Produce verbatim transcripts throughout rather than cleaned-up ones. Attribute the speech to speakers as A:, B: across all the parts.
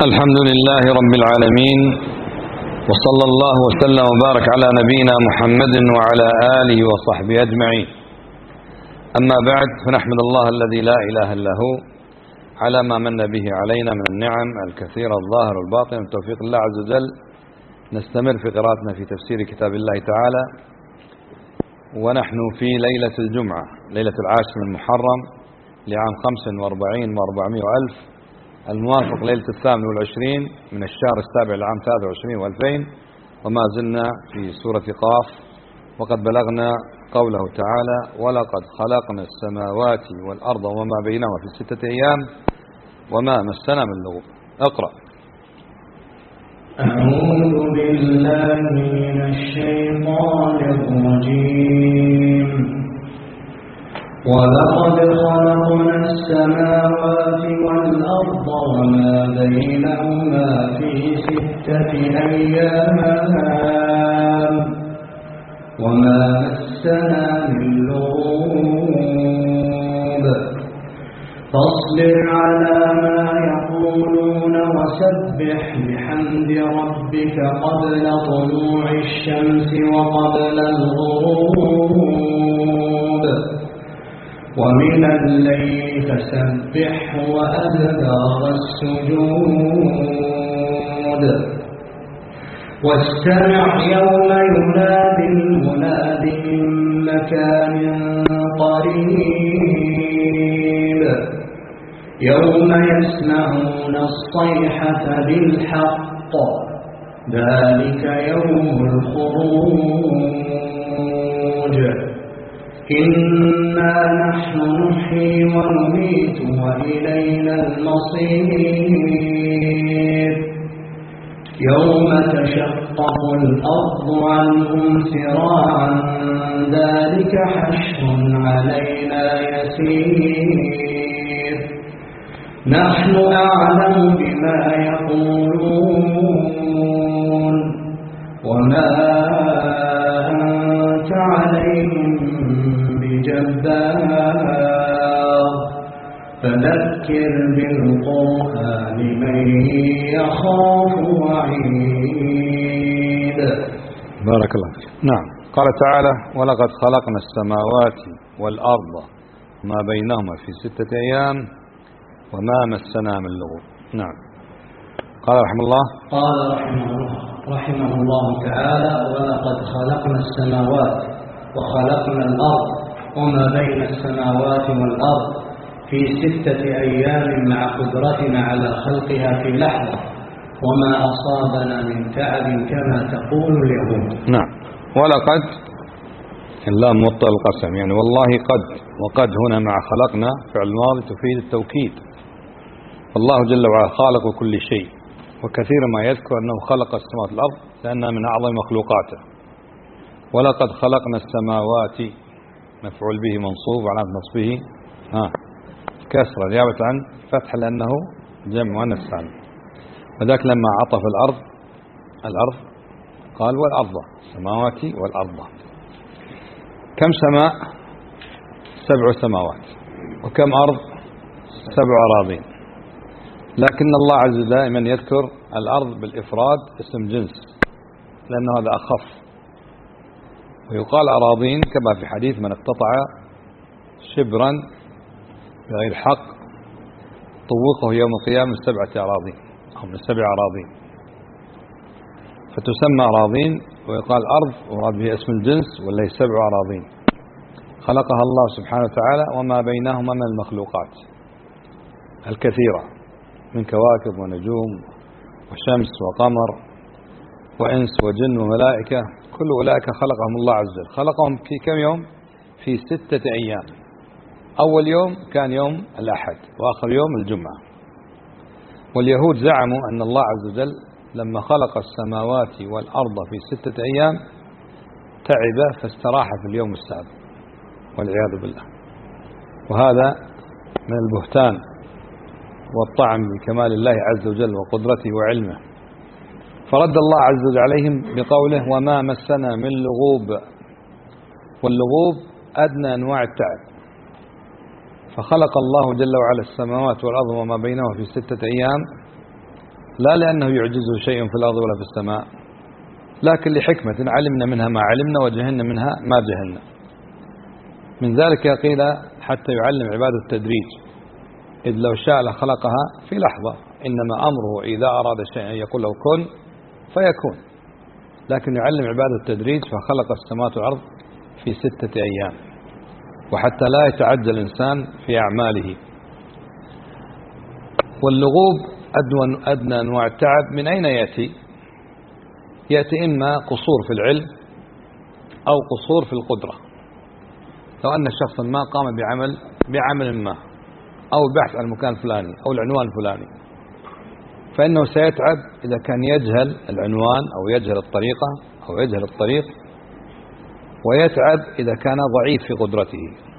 A: الحمد لله رب العالمين، وصلى الله وسلم وبارك على نبينا محمد وعلى آله وصحبه أجمعين. أما بعد، فنحمد الله الذي لا إله إلا هو على ما من به علينا من النعم الكثيرة الظاهرة والباطنة من توفيق الله عز وجل. نستمر في قراءتنا في تفسير كتاب الله تعالى، ونحن في ليلة الجمعة، ليلة العاشر من محرم لعام خمس وأربعين وأربعمائة وألف، الموافق ليلة الثامن والعشرين من الشهر السابع لعام ثلاثة وعشرين وألفين، وما زلنا في سورة قاف، وقد بلغنا قوله تعالى: ولقد خلقنا السماوات والأرض وما بينهما في ستة أيام وما مسنا من لغوب. اقرأ.
B: أعوذ بالله من الشيطان الرجيم. ولقد خلقنا السماوات والأرض وما بينهما في ستة أيام وما مسنا من لغوب فاصبر على ما يقولون وسبح بحمد ربك قبل طلوع الشمس وقبل الغروب ومن الليل فسبحه وأدبار السجود واستمع يوم ينادي المناد من مكان قريب يوم يسمعون الصيحة بالحق ذلك يوم الخروج إنا نحن نحيي ونميت وإلينا المصير يوم تشقق الأرض عنهم سراعا ذلك حشر علينا يسير نحن أعلم بما يقولون وما أنت عليهم بجبار فذكر بالقرآن من يخاف وعيد.
A: بارك الله فيك. نعم، قال تعالى: ولقد خلقنا السماوات والأرض ما بينهما في ستة أيام وما مسنا من لغوب. نعم. قال رحمه الله
B: قال رحمه الله رحمه الله تعالى: ولقد خلقنا السماوات وخلقنا الأرض وما بين السماوات والأرض في ستة أيام مع قدرتنا على خلقها في لحظة وما أصابنا من تعب كما تقول اليهود.
A: نعم. ولقد اللام موطأ القسم، يعني والله قد، وقد هنا مع خلقنا فعل ماضي تفيد التوكيد. والله جل وعلا خالق كل شيء، وكثيرا ما يذكر أنه خلق السماوات والأرض لأنها من أعظم مخلوقاته. ولقد خلقنا السماوات مفعول به منصوب على نصبه ها كسرة نيابة عن فتح لأنه جمع مؤنث سالم. وذاك لما عطف الأرض الأرض قال والأرض، السماوات والأرض. كم سماء؟ سبع سماوات. وكم أرض؟ سبع أراضين. لكن الله عز وجل دائما يذكر الأرض بالإفراد اسم جنس لأنه هذا أخف، ويقال أراضين كما في حديث: من اقتطع شبرا بغير حق طوقه يوم القيامة من سبعة أراضين أو من سبع أراضين، فتسمى أراضين. ويقال أرض وراد به اسم الجنس ولا سبع أراضين خلقها الله سبحانه وتعالى وما بينهما من المخلوقات الكثيرة من كواكب ونجوم وشمس وقمر وإنس وجن وملائكة، كل أولئك خلقهم الله عز وجل. خلقهم في كم يوم؟ في ستة أيام. أول يوم كان يوم الأحد، وآخر يوم الجمعة. واليهود زعموا أن الله عز وجل لما خلق السماوات والأرض في ستة أيام تعب فاستراح في اليوم السابع، والعياذ بالله. وهذا من البهتان والطعن بكمال الله عز وجل وقدرته وعلمه. فرد الله عز وجل عليهم بقوله: وما مسنا من لغوب. واللغوب أدنى أنواع التعب، فخلق الله جل وعلا السماوات والأرض وما بينهما في ستة أيام لا لأنه يعجزه شيء في الأرض ولا في السماء، لكن لحكمة علمنا منها ما علمنا وجهلنا منها ما جهلنا. من ذلك قيل حتى يعلم عباده التدريج، إذ لو شاء لخلقها في لحظة، إنما أمره إذا أراد شيئا يقول له كن فيكون، لكن يعلم عباده التدريج فخلق السماوات والأرض في ستة أيام، وحتى لا يتعجل الإنسان في أعماله. واللغوب أدنى أنواع التعب من أين يأتي؟ يأتي إما قصور في العلم أو قصور في القدرة. لو أن شخصا ما قام بعمل بعمل ما، أو البحث عن المكان الفلاني أو العنوان الفلاني، فإنه سيتعب إذا كان يجهل العنوان أو يجهل الطريقة أو يجهل الطريق، ويتعب إذا كان ضعيف في قدرته.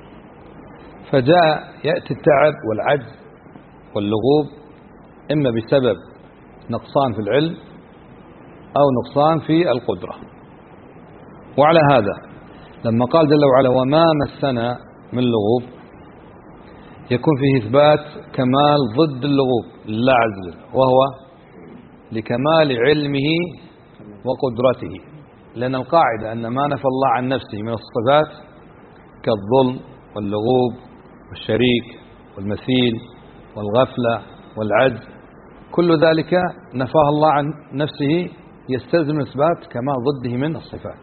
A: فجاء يأتي التعب والعجز واللغوب إما بسبب نقصان في العلم أو نقصان في القدرة. وعلى هذا لما قال جل وعلا وما مسنا من لغوب، يكون فيه إثبات كمال ضد اللغوب لله عز وجل، وهو لكمال علمه وقدرته. لأن القاعدة أن ما نفى الله عن نفسه من الصفات كالظلم واللغوب والشريك والمثيل والغفلة والعجز، كل ذلك نفاه الله عن نفسه يستلزم إثبات كمال ضده من الصفات.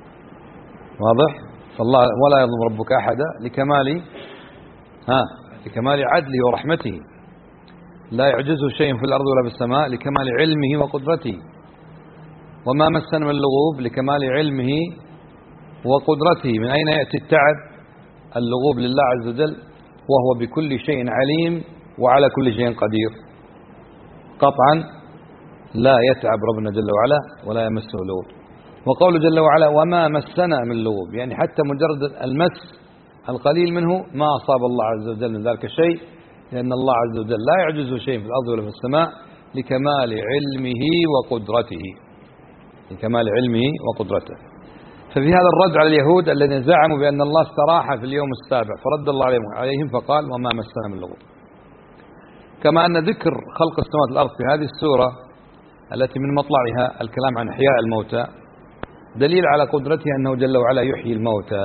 A: واضح؟ فالله ولا يظلم ربك أحدا لكمال ها لكمال عدله ورحمته، لا يعجزه شيء في الأرض ولا في السماء لكمال علمه وقدرته. وما مسنا من اللغوب لكمال علمه وقدرته. من أين يأتي التعب؟ اللغوب لله عز وجل، وهو بكل شيء عليم وعلى كل شيء قدير. قطعا لا يتعب ربنا جل وعلا ولا يمسه لغوب. وقوله جل وعلا وما مسنا من لغوب، يعني حتى مجرد المس القليل منه ما أصاب الله عز وجل من ذلك الشيء، لأن الله عز وجل لا يعجزه شيء في الأرض ولا في السماء لكمال علمه وقدرته، لكمال علمه وقدرته. ففي هذا الرد على اليهود الذين زعموا بأن الله استراح في اليوم السابع، فرد الله عليهم فقال وما مسنا من لغوب. كما أن ذكر خلق السماوات والأرض في هذه السورة التي من مطلعها الكلام عن إحياء الموتى دليل على قدرته أنه جل وعلا يحيي الموتى.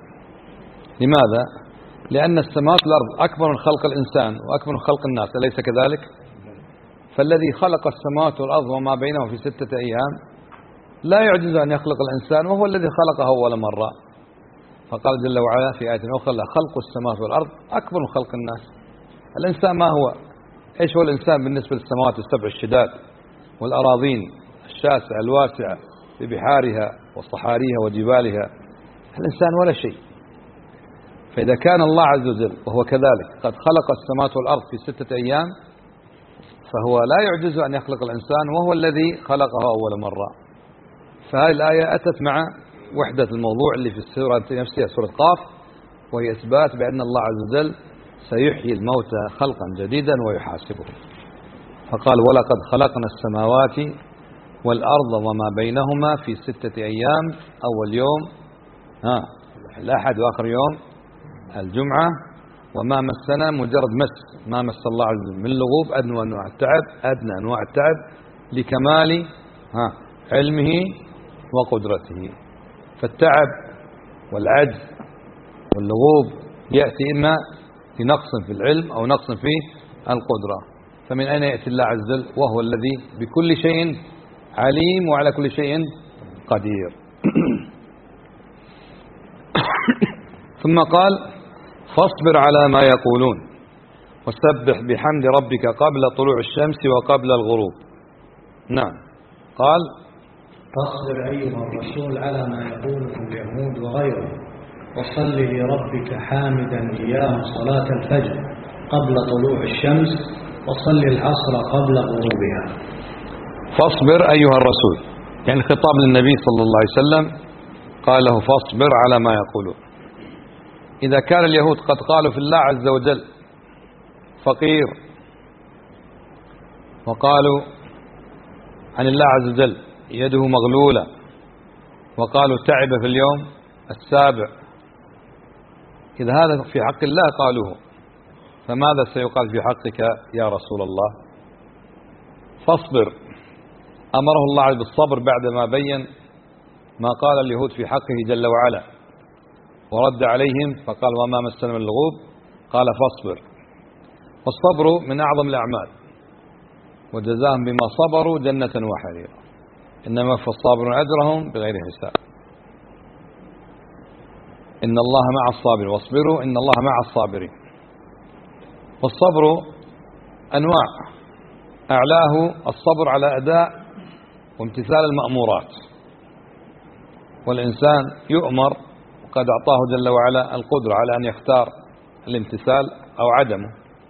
A: لماذا؟ لأن السماوات والأرض أكبر من خلق الإنسان وأكبر من خلق الناس، أليس كذلك؟ فالذي خلق السماوات والأرض وما بينهم في ستة أيام لا يعجز أن يخلق الإنسان، وهو الذي خلقه أول مرة. فقال جل وعلا في آية أخرى خلق السماوات والأرض أكبر من خلق الناس. الإنسان ما هو؟ إيش هو الإنسان بالنسبة للسماوات السبع الشداد والأراضين الشاسعة الواسعة ببحارها وصحاريها وجبالها؟ الإنسان ولا شيء. فإذا كان الله عز وجل وهو كذلك قد خلق السماوات والأرض في ستة أيام، فهو لا يعجز أن يخلق الإنسان وهو الذي خلقه أول مرة. فهذه الآية أتت مع وحدة الموضوع اللي في السورة نفسها سورة قاف، وهي إثبات بأن الله عز وجل سيحيي الموتى خلقا جديدا ويحاسبه. فقال ولقد خلقنا السماوات والأرض وما بينهما في ستة أيام، أول يوم ها الأحد وآخر يوم الجمعة. وما مسنا مجرد مس، ما مس الله عز وجل من لغوب أدنى أنواع التعب، أدنى أنواع التعب لكمال ها علمه وقدرته. فالتعب والعجز واللغوب يأتي إما في نقص في العلم أو نقص في القدرة. فمن أين يأتي الله عز وجل وهو الذي بكل شيء عليم وعلى كل شيء قدير. ثم قال فاصبر على ما يقولون وسبح بحمد ربك قبل طلوع الشمس وقبل الغروب. نعم قال
B: فاصبر أيها الرسول على ما يقوله اليهود وغيره، وصل لربك حامدا إياه صلاة الفجر قبل طلوع الشمس، وصل العصر قبل غروبها.
A: فاصبر أيها الرسول، يعني خطاب للنبي صلى الله عليه وسلم، قال له فاصبر على ما يقولون. إذا كان اليهود قد قالوا في الله عز وجل فقير، وقالوا عن الله عز وجل يده مغلولة، وقالوا تعب في اليوم السابع، إذا هذا في حق الله قالوه، فماذا سيقال في حقك يا رسول الله؟ فاصبر، أمره الله بالصبر بعدما بين ما قال اليهود في حقه جل وعلا، ورد عليهم فقال وما مسنا من اللغوب، قال فاصبر. والصبر من أعظم الأعمال، وجزاهم بما صبروا جنة وحريرا، إنما يوفى الصابرون أجرهم بغير حساب. إن الله مع الصابرين، واصبروا إن الله مع الصابرين. والصبر أنواع، أعلاه الصبر على أداء وامتثال المأمورات، والإنسان يؤمر وقد أعطاه جل وعلا القدرة على أن يختار الامتثال أو عدمه.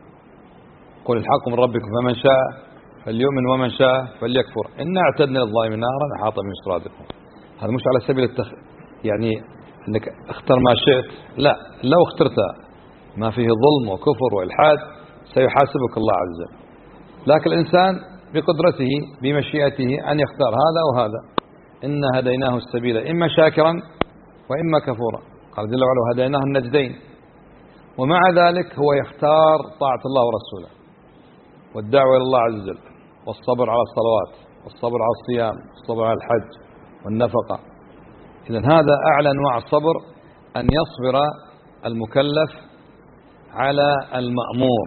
A: قل الحق من ربكم فمن شاء فليؤمن ومن شاء فليكفر إنا اعتدنا للظالمين نارا أحاط بهم سرادقهم. هذا مش على سبيل التخ... يعني أنك اختر ما شئت، لا، لو اخترت ما فيه ظلم وكفر وإلحاد سيحاسبك الله عز وجل. لكن الإنسان بقدرته بمشيئته أن يختار هذا وهذا. إنا هديناه السبيل إما شاكرا وإما كفورا، قال جل وعلا هديناه النجدين. ومع ذلك هو يختار طاعة الله ورسوله والدعوة إلى الله عز وجل، والصبر على الصلوات، والصبر على الصيام، والصبر على الحج والنفقة. إذن هذا أعلى أنواع الصبر، أن يصبر المكلف على المأمور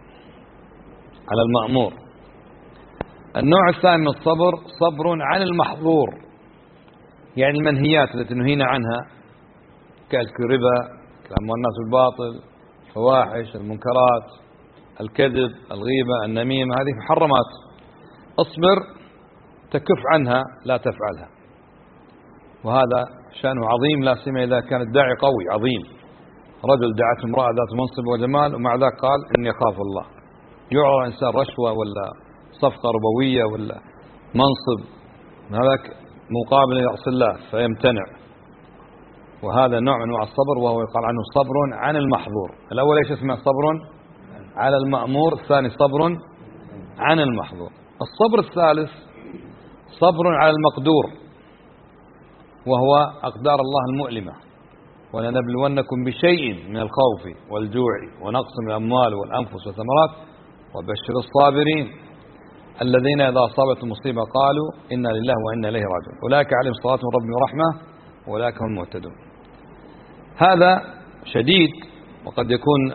A: على المأمور. النوع الثاني من الصبر صبر عن المحظور، يعني المنهيات التي نهينا عنها كأكل الربا، كلام الناس بالباطل، الفواحش، المنكرات، الكذب، الغيبة، النميمة، هذه محرمات. اصبر تكف عنها لا تفعلها، وهذا شأنه عظيم، لا سيما إذا كان الداعي قوي عظيم. رجل دعته امرأة ذات منصب وجمال ومع ذلك قال إني أخاف الله. يعرض إنسان رشوة ولا صفقة ربوية ولا منصب هذاك مقابل يعصي الله فيمتنع، وهذا نوع من انواع الصبر، وهو يقال عنه صبر عن المحظور. الأول ايش اسمه؟ صبر على المأمور، الثاني صبر عن المحظور. الصبر الثالث صبر على المقدور، وهو أقدار الله المؤلمة. ولنبلونكم بشيء من الخوف والجوع ونقص من الأموال والأنفس والثمرات وبشر الصابرين الذين إذا أصابتهم مصيبة قالوا إنا لله وإنا إليه راجعون أولئك عليهم صلاة من ربهم ورحمة وأولئك هم المهتدون. هذا شديد، وقد يكون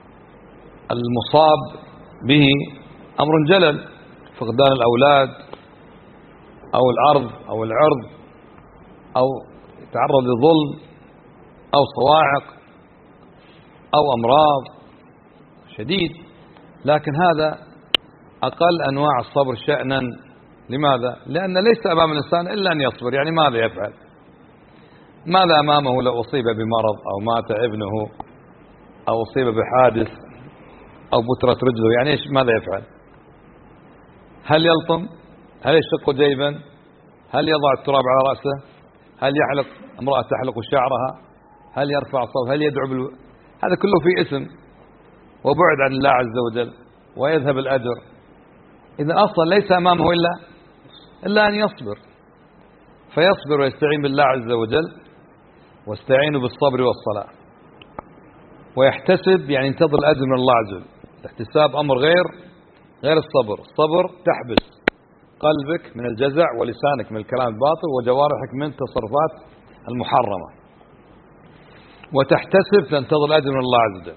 A: المصاب به أمر جلل، فقدان الأولاد أو الأرض أو العرض، أو يتعرض لظلم أو صواعق أو أمراض شديد. لكن هذا أقل أنواع الصبر شأنا. لماذا؟ لأن ليس أمام الإنسان إلا أن يصبر. يعني ماذا يفعل؟ ماذا أمامه لو أصيب بمرض أو مات ابنه أو أصيب بحادث أو بترت رجله؟ يعني إيش ماذا يفعل؟ هل يلطم؟ هل يشق جيبا؟ هل يضع التراب على رأسه؟ هل يحلق امرأة تحلق شعرها؟ هل يرفع صوت؟ هل يدعو بال... هذا كله في اسم وبعد عن الله عز وجل ويذهب الأجر. إذا أصلا ليس أمامه إلا إلا أن يصبر، فيصبر ويستعين بالله عز وجل، واستعينوا بالصبر والصلاة، ويحتسب يعني ينتظر الأجر من الله عز وجل. الاحتساب أمر غير غير الصبر. الصبر تحبس قلبك من الجزع ولسانك من الكلام الباطل وجوارحك من التصرفات المحرمة، وتحتسب تنتظر الأجر من الله عز وجل،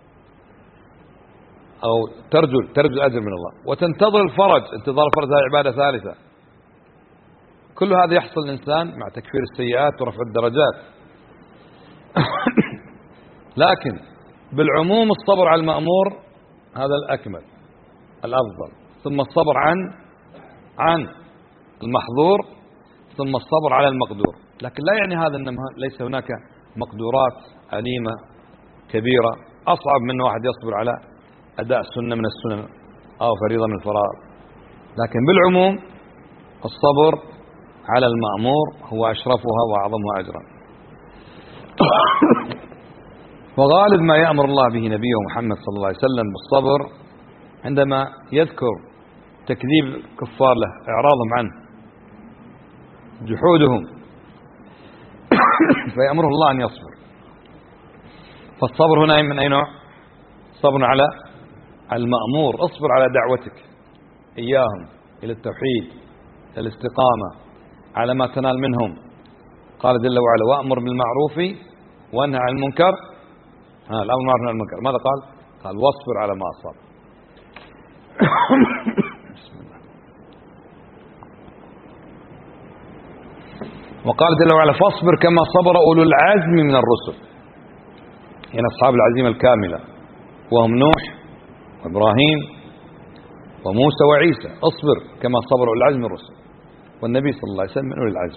A: أو ترجو ترجو الأجر من الله، وتنتظر الفرج. انتظار الفرج هذه عبادة ثالثة. كل هذا يحصل الإنسان مع تكفير السيئات ورفع الدرجات. لكن بالعموم الصبر على المأمور هذا الأكمل الأفضل، ثم الصبر عن عن المحظور، ثم الصبر على المقدور. لكن لا يعني هذا أن ليس هناك مقدورات أليمة كبيرة أصعب من واحد يصبر على أداء سنة من السنن أو فريضة من الفرائض. لكن بالعموم الصبر على المأمور هو أشرفها وأعظمها أجرا. وغالب ما يأمر الله به نبيه محمد صلى الله عليه وسلم بالصبر عندما يذكر تكذيب كفار له، إعراضهم عنه، جحودهم، فيأمره الله أن يصبر. فالصبر هنا من أي نوع؟ صبر على المأمور. اصبر على دعوتك إياهم إلى التوحيد، إلى الاستقامة على ما تنال منهم. قال جل وعلا وأمر بالمعروف وانهى عن المنكر. ها الأمر بالمعروف والنهي عن المنكر ماذا قال؟ قال واصبر على ما أصاب. بسم الله. وقال جل وعلا فاصبر كما صبر أولو العزم من الرسل، يعني أصحاب العزيمة الكاملة وهم نوح وإبراهيم وموسى وعيسى. اصبر كما صبر أولو العزم من الرسل، والنبي صلى الله عليه وسلم من أولي العزم.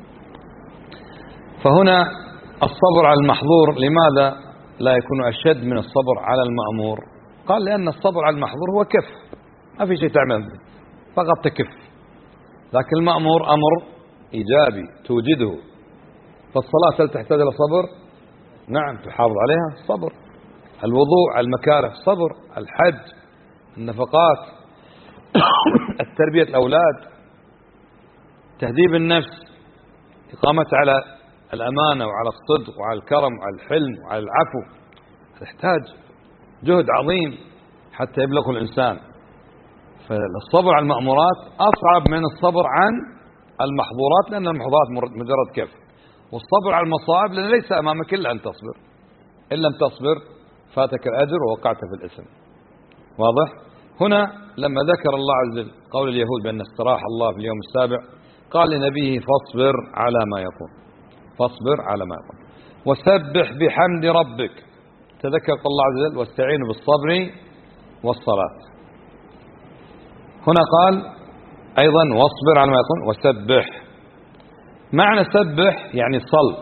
A: فهنا الصبر على المحظور لماذا لا يكون أشد من الصبر على المأمور؟ قال لأن الصبر على المحظور هو كف، ما في شيء تعمل فقط تكف، لكن المأمور أمر إيجابي توجده. فالصلاة هل تحتاج إلى صبر؟ نعم تحافظ عليها صبر. الوضوء على المكاره صبر. الحج، النفقات، التربية الأولاد، تهذيب النفس، إقامة على الأمانة وعلى الصدق وعلى الكرم وعلى الحلم وعلى العفو، تحتاج جهد عظيم حتى يبلغ الإنسان. فالصبر على المأمورات أصعب من الصبر عن المحظورات، لأن المحظورات مجرد كف. والصبر على المصائب لأن ليس أمامك إلا أن تصبر، إن لم تصبر فاتك الأجر ووقعت في الإثم. واضح؟ هنا لما ذكر الله عز وجل قول اليهود بأن استراح الله في اليوم السابع، قال لنبيه فاصبر على ما يقول، فاصبر على ما يقول وسبح بحمد ربك. تذكر قول الله عز وجل واستعينوا بالصبر والصلاة. هنا قال أيضا واصبر على ما يقول وسبح. معنى سبح يعني صل،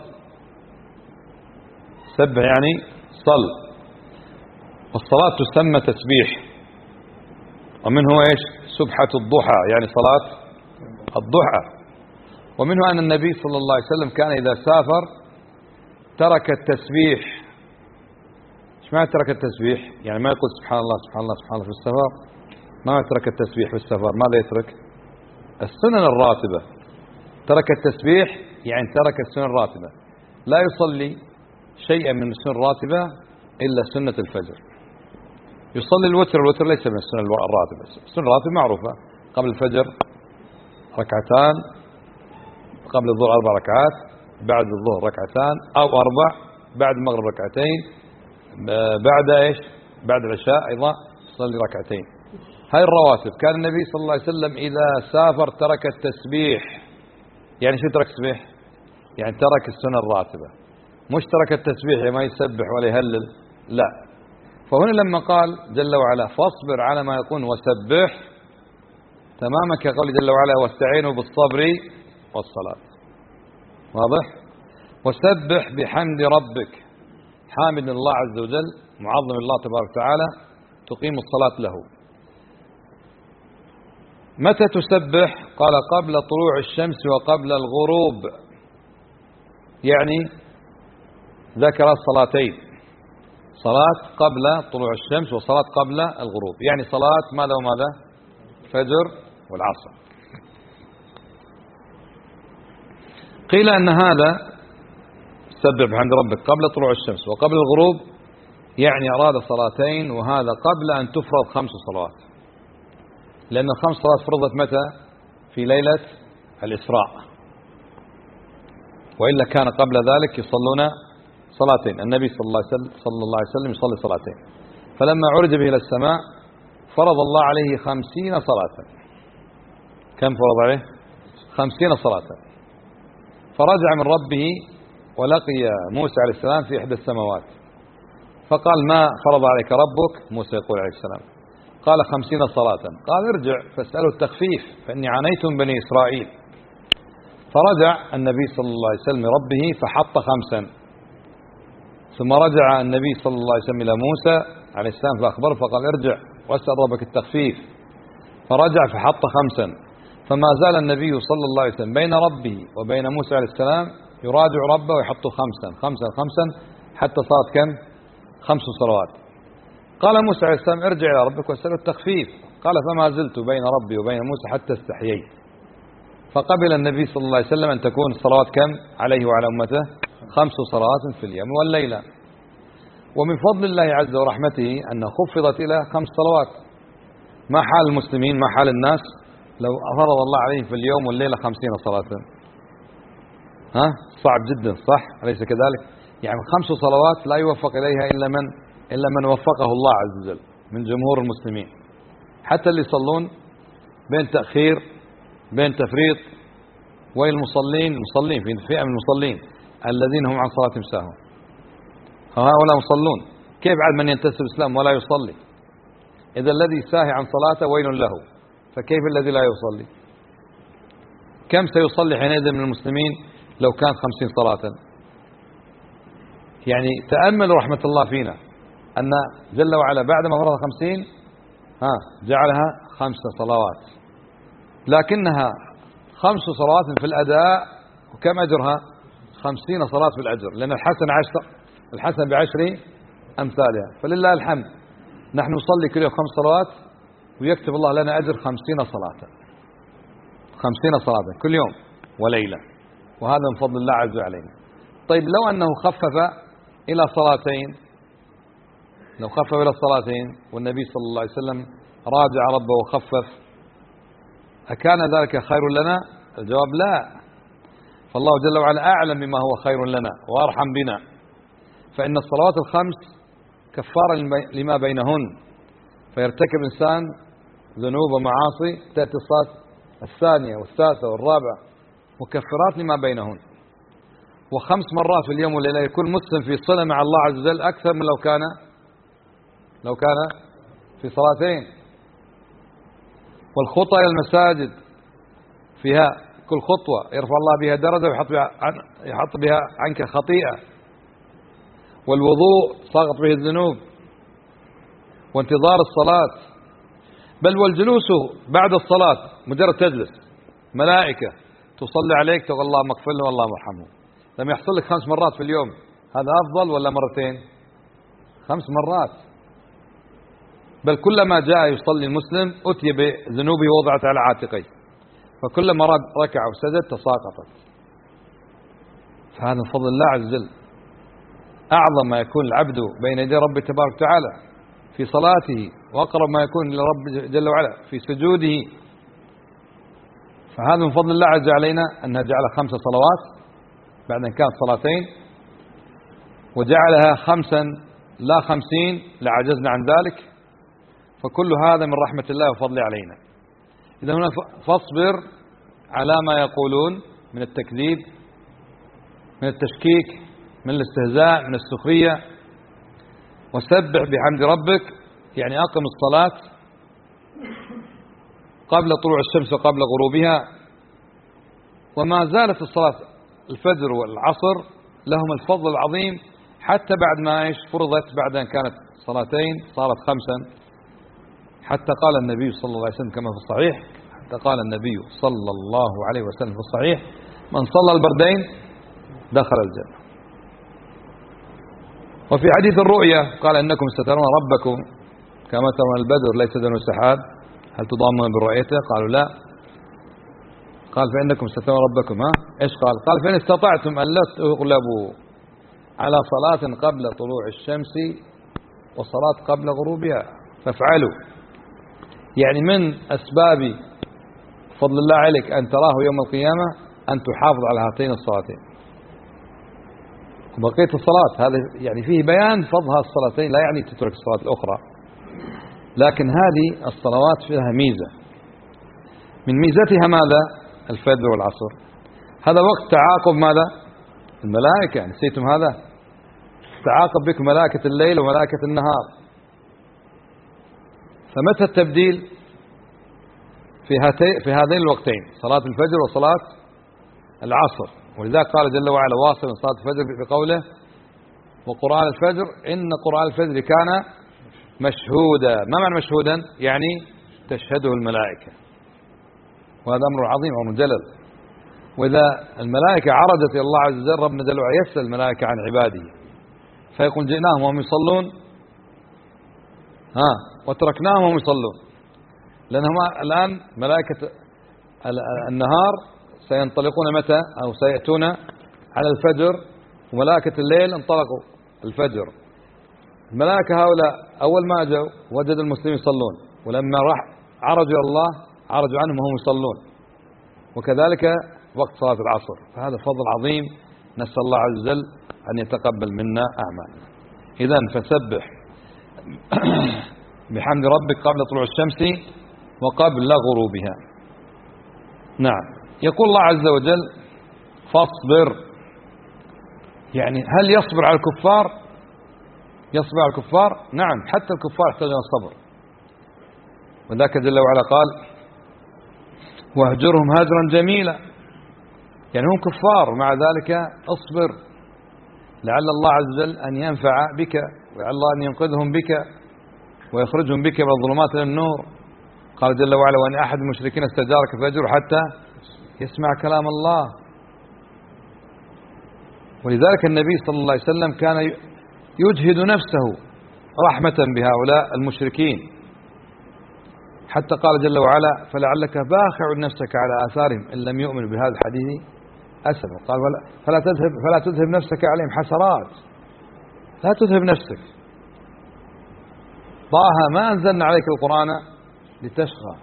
A: سبح يعني صل. والصلاة تسمى تسبيح، ومنه ايش؟ سبحة الضحى يعني صلاة الضحى. ومنه أن النبي صلى الله عليه وسلم كان إذا سافر ترك التسبيح. ايش معنى ترك التسبيح؟ يعني ما يقول سبحان الله سبحان الله سبحان الله في السفر، ما ترك التسبيح في السفر، ماذا يترك؟ السنن الراتبة. ترك التسبيح يعني ترك السنن الراتبة، لا يصلي شيئا من السنن الراتبة إلا سنة الفجر. يصلي الوتر، الوتر ليس من السنن الراتبة، السنن الراتبة معروفة، قبل الفجر ركعتان، قبل الظهر أربع ركعات، بعد الظهر ركعتان أو أربع، بعد المغرب ركعتين، بعد إيش؟ بعد العشاء أيضا يصلي ركعتين. هاي الرواتب. كان النبي صلى الله عليه وسلم إذا سافر ترك التسبيح. يعني شو ترك التسبيح؟ يعني ترك السنن الراتبة، مش ترك التسبيح يعني ما يسبح ولا يهلل، لا. فهنا لما قال جل وعلا فاصبر على ما يقول وسبح، تماما كقول جل وعلا واستعينوا بالصبر والصلاة. واضح؟ وسبح بحمد ربك، حامد الله عز وجل، معظم الله تبارك وتعالى، تقيم الصلاة له. متى تسبح؟ قال قبل طلوع الشمس وقبل الغروب، يعني ذكر الصلاتين، صلاة قبل طلوع الشمس وصلاة قبل الغروب، يعني صلاة ماذا وماذا؟ فجر والعصر. قيل أن هذا سبح بحمد ربك قبل طلوع الشمس وقبل الغروب يعني أراد صلاتين، وهذا قبل أن تفرض خمس صلوات، لأن الخمس صلوات فرضت متى؟ في ليلة الإسراء، وإلا كان قبل ذلك يصلون صلاتين. النبي صلى الله عليه وسلم, صلى الله عليه وسلم يصلي صلاتين، فلما عرج به إلى السماء فرض الله عليه خمسين صلاة. كم فرض عليه؟ خمسين صلاة. فرجع من ربه ولقي موسى عليه السلام في إحدى السماوات، فقال ما فرض عليك ربك؟ موسى يقول عليه السلام قال خمسين صلاة. قال ارجع فاسأله التخفيف فإني عانيت من بني إسرائيل. فرجع النبي صلى الله عليه وسلم ربه فحط خمسا، ثم رجع النبي صلى الله عليه وسلم إلى موسى عليه السلام فأخبره فقال ارجع واسأل ربك التخفيف، فرجع فحط خمسا. فما زال النبي صلى الله عليه وسلم بين ربه وبين موسى عليه السلام يراجع ربه ويحط خمسا خمسا خمسا حتى صارت كم؟ خمس صلوات. قال موسى عليه السلام ارجع إلى ربك واسأله التخفيف، قال فما زلت بين ربي وبين موسى حتى استحييت. فقبل النبي صلى الله عليه وسلم أن تكون الصلوات كم عليه وعلى أمته؟ خمس صلوات في اليوم والليلة. ومن فضل الله عز ورحمته أن خفضت إلى خمس صلوات. ما حال المسلمين؟ ما حال الناس؟ لو فرض الله عليه في اليوم والليلة خمسين صلاة، ها صعب جدا صح؟ أليس كذلك؟ يعني خمس صلوات لا يوفق إليها إلا من إلا من وفقه الله عز وجل من جمهور المسلمين، حتى اللي يصلون بين تأخير بين تفريط، والمصلين المصلين في فئة من المصلين الذين هم عن صلاتهم ساهون، هؤلاء مصلون. كيف بعد من ينتسب الإسلام ولا يصلي؟ إذا الذي ساهي عن صلاته ويل له، فكيف الذي لا يصلي؟ كم سيصلي حينئذ من المسلمين لو كان خمسين صلاة؟ يعني تأملوا رحمة الله فينا أن جل وعلا بعد ما فرض خمسين ها جعلها خمس صلوات، لكنها خمس صلوات في الأداء، وكم أجرها؟ خمسين صلاة في الأجر، لأن الحسن عشر الحسن بعشر أمثالها. فلله الحمد نحن نصلي كل يوم خمس صلوات ويكتب الله لنا أجر خمسين صلاة خمسين صلاة كل يوم وليلة، وهذا من فضل الله عز وجل علينا. طيب لو أنه خفف إلى صلاتين، لو خفف إلى صلاتين والنبي صلى الله عليه وسلم راجع ربه وخفف، أكان ذلك خير لنا؟ الجواب لا. فالله جل وعلا أعلم بما هو خير لنا وأرحم بنا، فإن الصلوات الخمس كفارة لما بينهن، فيرتكب إنسان ذنوب ومعاصي تأتي الصلاة الثانية والثالثة والرابعة مكفرات لما بينهن. وخمس مرات في اليوم والليلة يكون مسلم في صلة مع الله عز وجل أكثر من لو كان لو كان في صلاتين. والخطى إلى المساجد فيها كل خطوة يرفع الله بها درجة ويحط بها, عن يحط بها عنك خطيئة. والوضوء ساقط به الذنوب، وانتظار الصلاة، بل والجلوس بعد الصلاة مجرد تجلس ملائكة تصلي عليك تقول اللهم اغفر له والله مرحمه. لما يحصل لك خمس مرات في اليوم هذا أفضل ولا مرتين؟ خمس مرات. بل كلما جاء يصلي المسلم أتي بذنوبه ووضعت على عاتقيه، فكلما ركع وسجد تساقطت. فهذا من فضل الله عز وجل. أعظم ما يكون العبد بين يدي ربه تبارك وتعالى في صلاته، وأقرب ما يكون لرب جل وعلا في سجوده. فهذا من فضل الله عز وجل علينا أنها جعل خمس صلوات بعد أن كانت صلاتين، وجعلها خمسا لا خمسين لعجزنا عن ذلك. فكل هذا من رحمة الله وفضله علينا. إذا هنا فاصبر على ما يقولون من التكذيب، من التشكيك، من الاستهزاء، من السخرية، وسبح بحمد ربك، يعني أقم الصلاة قبل طلوع الشمس وقبل غروبها. وما زالت الصلاة الفجر والعصر لهم الفضل العظيم حتى بعد ما ايش فرضت، بعد أن كانت صلاتين صارت خمسا، حتى قال النبي صلى الله عليه وسلم كما في الصحيح، حتى قال النبي صلى الله عليه وسلم في الصحيح: من صلى البردين دخل الجنة. وفي حديث الرؤيا قال: إنكم سترون ربكم كما ترون البدر ليس دون سحاب، هل تضامون برؤيته؟ قالوا لا. قال: فإنكم سترون ربكم. ها ايش قال؟ قال: فإن استطعتم أن لا تغلبوا على صلاة قبل طلوع الشمس وصلاة قبل غروبها فافعلوا. يعني من أسباب فضل الله عليك أن تراه يوم القيامة أن تحافظ على هاتين الصلاتين وبقية الصلاة. هذا يعني فيه بيان فضل الصلاتين، لا يعني تترك الصلاة الأخرى، لكن هذه الصلوات فيها ميزة. من ميزتها ماذا؟ الفجر والعصر، هذا وقت تعاقب ماذا؟ الملائكة. نسيتم هذا؟ تعاقب بك ملائكة الليل وملائكة النهار. فمتى التبديل؟ في هاتين في هذين الوقتين، صلاة الفجر وصلاة العصر. ولذلك قال جل وعلا واصلا صلاة الفجر بقوله: وقرآن الفجر إن قرآن الفجر كان مشهودا. ما معنى مشهودا؟ يعني تشهده الملائكة، وهذا أمر عظيم أمر جلل. وإذا الملائكة عرضت إلى الله عز وجل، ربنا جل وعلا يسأل الملائكة عن عباده فيقول: جئناهم وهم يصلون ها وتركناهم وهم يصلون. لأنهم الآن ملائكة النهار سينطلقون متى؟ أو سيأتون على الفجر، وملائكة الليل انطلقوا الفجر. الملائكة هؤلاء أول ما جاءوا وجد المسلمين يصلون، ولما راح عرجوا إلى الله عرجوا عنهم وهم يصلون، وكذلك وقت صلاة العصر. فهذا فضل عظيم، نسأل الله عز وجل أن يتقبل منا أعمالنا. إذن فسبح بحمد ربك قبل طلوع الشمس وقبل غروبها. نعم. يقول الله عز وجل فاصبر، يعني هل يصبر على الكفار؟ يصبر على الكفار؟ نعم، حتى الكفار يحتاجون الصبر. وذاك جل وعلا قال واهجرهم هجرا جميلا، يعني هم كفار مع ذلك اصبر، لعل الله عز وجل أن ينفع بك، ولعل الله أن ينقذهم بك ويخرجهم بك من الظلمات إلى النور. قال جل وعلا وإن أحد المشركين استجارك فأجره حتى يسمع كلام الله. ولذلك النبي صلى الله عليه وسلم كان يجهد نفسه رحمة بهؤلاء المشركين، حتى قال جل وعلا فلعلك باخع نفسك على آثارهم إن لم يؤمنوا بهذا الحديث أسفا. قال فلا تذهب, فلا تذهب نفسك عليهم حسرات، لا تذهب نفسك. طه ما أنزلنا عليك القرآن لتشقى.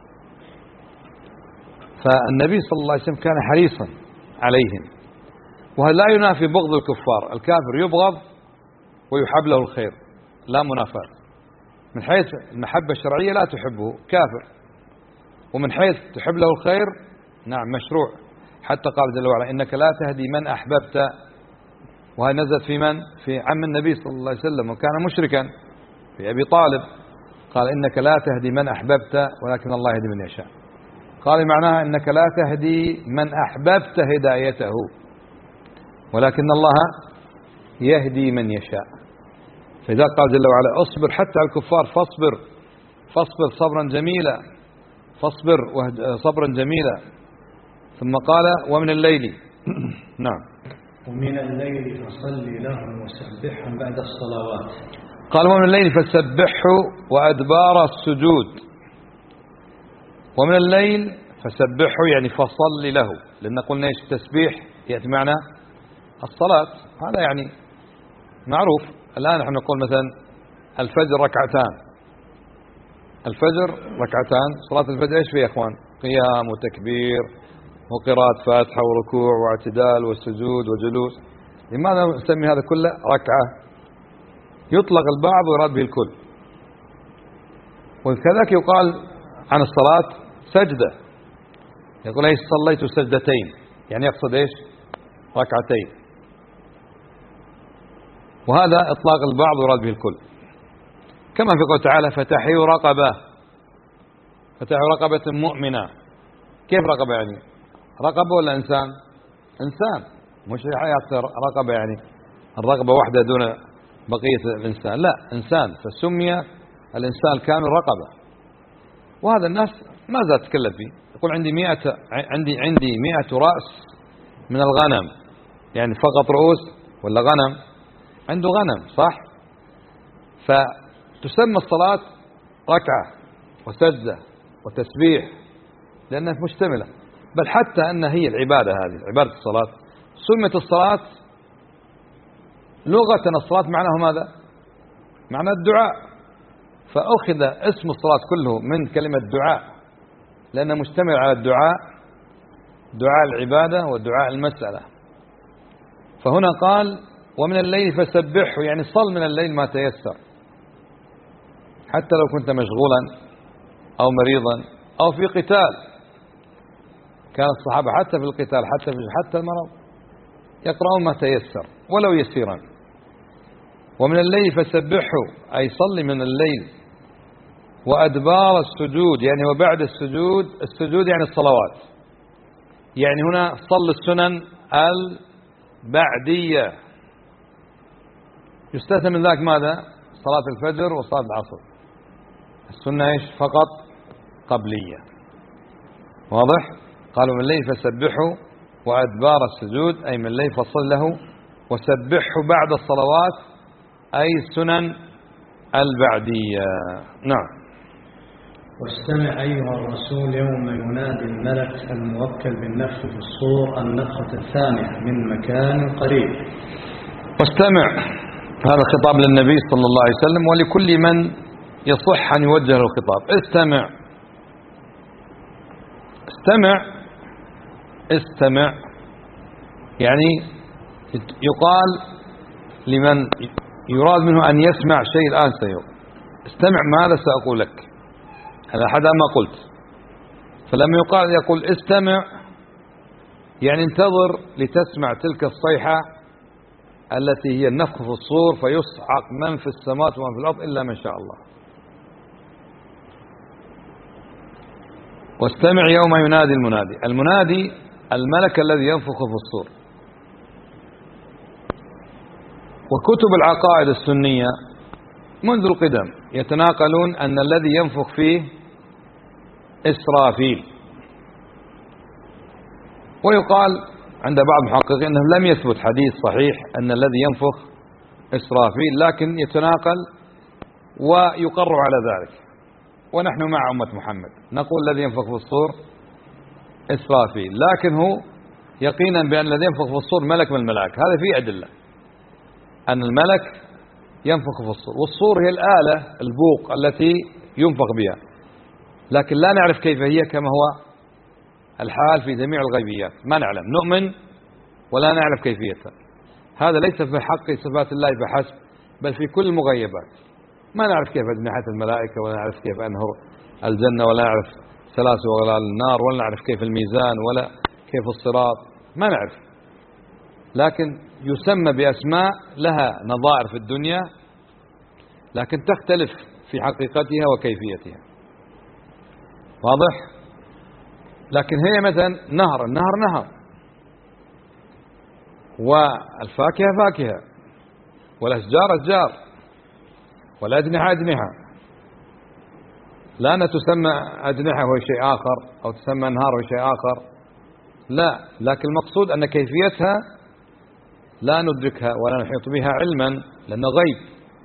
A: فالنبي صلى الله عليه وسلم كان حريصا عليهم، وهذا لا ينافي بغض الكفار. الكافر يبغض ويحب له الخير، لا منافاة. من حيث المحبة الشرعية لا تحبه كافر، ومن حيث تحب له الخير نعم مشروع. حتى قال جل وعلا إنك لا تهدي من أحببت، وهي نزلت في من؟ في عم النبي صلى الله عليه وسلم وكان مشركا، في أبي طالب. قال إنك لا تهدي من أحببت ولكن الله يهدي من يشاء. قال معناها إنك لا تهدي من أحببت هدايته ولكن الله يهدي من يشاء. فإذا قال جل وعلا اصبر حتى على الكفار، فاصبر فاصبر صبرا جميلا، فاصبر صبرا جميلا. ثم قال ومن الليل نعم
B: ومن الليل فصل له وسبحه بعد الصلوات.
A: قال ومن الليل فسبحه وأدبار السجود. ومن الليل فسبحه يعني فصل له، لأن قلنا ايش التسبيح يأتي معنا الصلاة، هذا يعني معروف. الآن نحن نقول مثلا الفجر ركعتان، الفجر ركعتان، صلاة الفجر ايش فيه يا اخوان؟ قيام وتكبير وقراءة فاتحة وركوع واعتدال والسجود وجلوس. لماذا نسمي هذا كله ركعة؟ يطلق البعض ويراد به الكل. وكذلك يقال عن الصلاة سجدة، يقول ايش صليت سجدتين، يعني يقصد ايش ركعتين. وهذا اطلاق البعض ويراد به الكل، كما في قوله تعالى فتحرير رقبة، فتحرير رقبة مؤمنة. كيف رقبة يعني؟ رقبة ولا إنسان؟ إنسان، مش حياة رقبة يعني الرقبة واحدة دون بقية الإنسان، لا إنسان، فسمي الإنسان الكامل رقبة. وهذا الناس ما زال تتكلم فيه، يقول عندي مئة عندي عندي مئة رأس من الغنم، يعني فقط رؤوس ولا غنم؟ عنده غنم صح؟ فتسمى الصلاة ركعة وسجدة وتسبيح لأنها مشتملة. بل حتى أن هي العبادة، هذه عبادة الصلاة سميت الصلاة لغة، الصلاة معناه ماذا؟ معنى الدعاء، فأخذ اسم الصلاة كله من كلمة دعاء لأنه مشتمل على الدعاء، دعاء العبادة ودعاء المسألة. فهنا قال ومن الليل فسبحه، يعني صل من الليل ما تيسر، حتى لو كنت مشغولا أو مريضا أو في قتال. كان الصحابة حتى في القتال حتى في حتى المرض يقرؤون ما تيسر ولو يسيرا. ومن الليل فسبحه أي صل من الليل، وأدبار السجود يعني وبعد السجود، السجود يعني الصلوات، يعني هنا صل السنن البعدية. يستثنى من ذلك ماذا؟ صلاة الفجر وصلاة العصر. السنة ايش؟ فقط قبلية. واضح؟ قالوا من الليل فسبحوا وأدبار السجود أي من الليل فصل له، وسبحوا بعد الصلوات أي السنن البعدية. نعم.
B: واستمع أيها الرسول يوم ينادي الملك الموكل بالنفخ في الصور النفخة الثانية من مكان قريب.
A: واستمع، هذا خطاب للنبي صلى الله عليه وسلم ولكل من يصح أن يوجه له الخطاب. استمع استمع استمع يعني يقال لمن يراد منه أن يسمع شيء الآن سيقول استمع ماذا سأقول لك، هذا حدا ما قلت. فلما يقال يقول استمع يعني انتظر لتسمع تلك الصيحة التي هي النفخ في الصور فيصعق من في السماوات ومن في الأرض إلا من شاء الله. واستمع يوم ينادي المنادي. المنادي الملك الذي ينفخ في الصور. وكتب العقائد السنية منذ القدم يتناقلون أن الذي ينفخ فيه إسرافيل، ويقال عند بعض المحققين أنه لم يثبت حديث صحيح أن الذي ينفخ إسرافيل، لكن يتناقل ويقر على ذلك. ونحن مع أمة محمد نقول الذي ينفخ في الصور إسرافيل، لكن هو يقينا بأن الذي ينفخ في الصور ملك من الملائكة. هذا فيه أدلة أن الملك ينفخ في الصور، والصور هي الآلة البوق التي ينفخ بها، لكن لا نعرف كيف هي كما هو الحال في جميع الغيبيات، ما نعلم، نؤمن ولا نعرف كيفيتها. هذا ليس في حق صفات الله فحسب، بل في كل المغيبات. ما نعرف كيف أجنحة الملائكة، ولا نعرف كيف أنهر الجنة، ولا نعرف سلاسل وغلال النار، ولا نعرف كيف الميزان، ولا كيف الصراط، ما نعرف. لكن يسمى بأسماء لها نظائر في الدنيا، لكن تختلف في حقيقتها وكيفيتها. واضح؟ لكن هي مثلا نهر، النهر نهر، والفاكهة فاكهة، والأشجار أشجار، والأجنحة أجنحة. لا أن تسمى أجنحة وهي شيء آخر، أو تسمى أنهار وهي شيء آخر، لا. لكن المقصود أن كيفيتها لا ندركها ولا نحيط بها علما، لأنه غيب.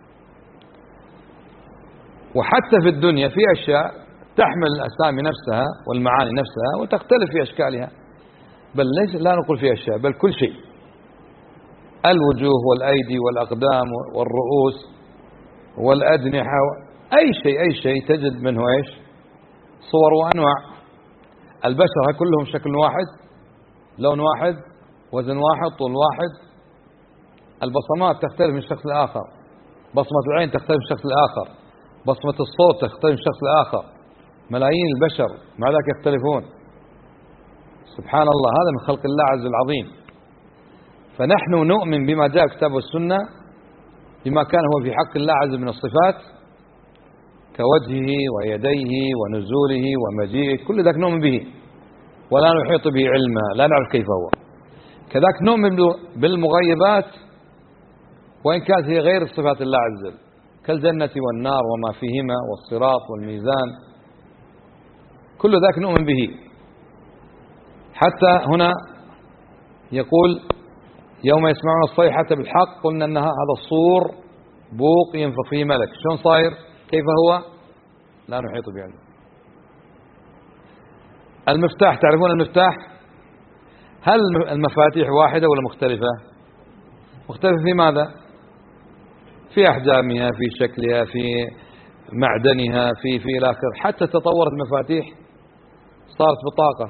A: وحتى في الدنيا في أشياء تحمل الأسامي نفسها والمعاني نفسها وتختلف في أشكالها، بل ليس لا نقول في أشياء، بل كل شيء، الوجوه والأيدي والأقدام والرؤوس والأجنحة، أي شيء أي شيء تجد منه إيش؟ صور وأنواع. البشر كلهم شكل واحد، لون واحد، وزن واحد، طول واحد. البصمات تختلف من شخص لآخر، بصمة العين تختلف من شخص لآخر، بصمة الصوت تختلف من شخص لآخر. ملايين البشر مع ذلك يختلفون. سبحان الله، هذا من خلق الله عز العظيم. فنحن نؤمن بما جاء في الكتاب والسنة، بما كان هو في حق الله عز من الصفات كوجهه ويديه ونزوله ومجيئه، كل ذلك نؤمن به ولا نحيط به علما، لا نعرف كيف هو. كذلك نؤمن بالمغيبات وإن كانت هي غير صفات الله عز وجل، كالجنة والنار وما فيهما والصراط والميزان، كل ذلك نؤمن به. حتى هنا يقول يوم يسمعون الصيحة بالحق قلنا أن هذا الصور بوق ينفخ فيه ملك. شلون صاير؟ كيف هو؟ لا نحيط بعلم. المفتاح، تعرفون المفتاح؟ هل المفاتيح واحدة ولا مختلفة؟ مختلفة في ماذا؟ في أحجامها، في شكلها، في معدنها، في في إلى آخره. حتى تطورت المفاتيح، صارت بطاقة،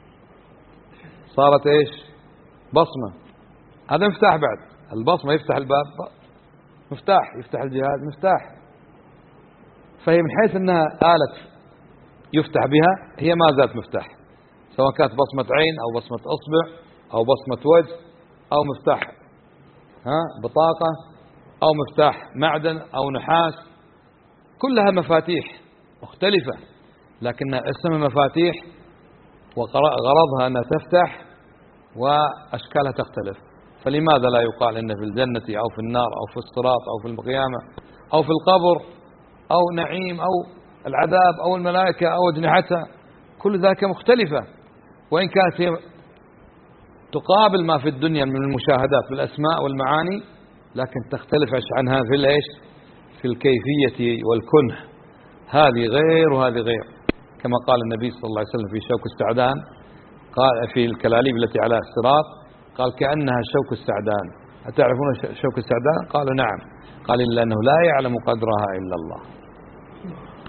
A: صارت إيش؟ بصمة. هذا مفتاح بعد. البصمة يفتح الباب، مفتاح يفتح الجهاز، مفتاح. فهي من حيث أنها آلة يفتح بها، هي ما زالت مفتاح، سواء كانت بصمة عين أو بصمة أصبع أو بصمة وجه أو مفتاح ها بطاقة أو مفتاح معدن أو نحاس، كلها مفاتيح مختلفة، لكنها اسمها مفاتيح وغرضها أنها تفتح وأشكالها تختلف. فلماذا لا يقال إن في الجنة أو في النار أو في الصراط أو في القيامة أو في القبر أو نعيم أو العذاب أو الملائكة أو أجنحتها، كل ذلك مختلفة، وإن كانت هي تقابل ما في الدنيا من المشاهدات بالأسماء والمعاني، لكن تختلف عنها في الإيش؟ في الكيفية والكنه. هذه غير وهذه غير، كما قال النبي صلى الله عليه وسلم في شوك السعدان، قال في الكلاليب التي على الصراط، قال كأنها شوك السعدان. أتعرفون شوك السعدان؟ قالوا نعم. قال إلا أنه لا يعلم قدرها إلا الله.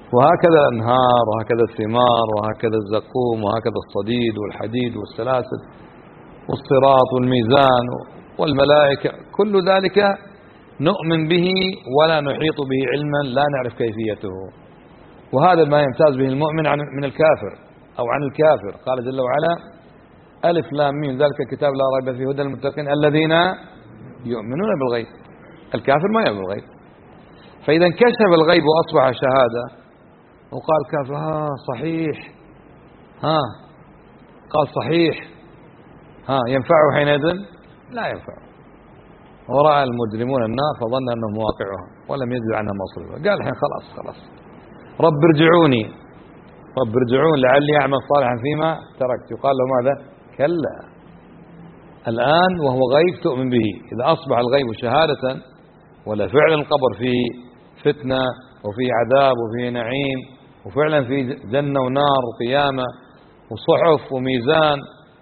A: وهكذا الأنهار وهكذا الثمار وهكذا الزقوم وهكذا الصديد والحديد والسلاسل والصراط والميزان والملائكة، كل ذلك نؤمن به ولا نحيط به علما، لا نعرف كيفيته. وهذا ما يمتاز به المؤمن عن من الكافر أو عن الكافر. قال جل وعلا: ألف لام ميم ذلك الكتاب لا ريب فيه هدى للمتقين الذين يؤمنون بالغيب. الكافر ما يؤمن بالغيب. فإذا انكشف الغيب وأصبح شهادة وقال كافر ها صحيح ها قال صحيح ها ينفعه حينئذ؟ لا ينفعه. ورأى المجرمون النار فظن أنهم واقعها ولم يجد عنها مصرفا. قال الحين خلاص خلاص رب ارجعوني رب ارجعون لعلي أعمل صالحا فيما تركت. يقال له ماذا؟ كلا. الآن وهو غيب تؤمن به. إذا أصبح الغيب شهادة ولا فعلا القبر فيه فتنة وفيه عذاب وفيه نعيم وفعلا فيه جنة ونار وقيامة وصحف وميزان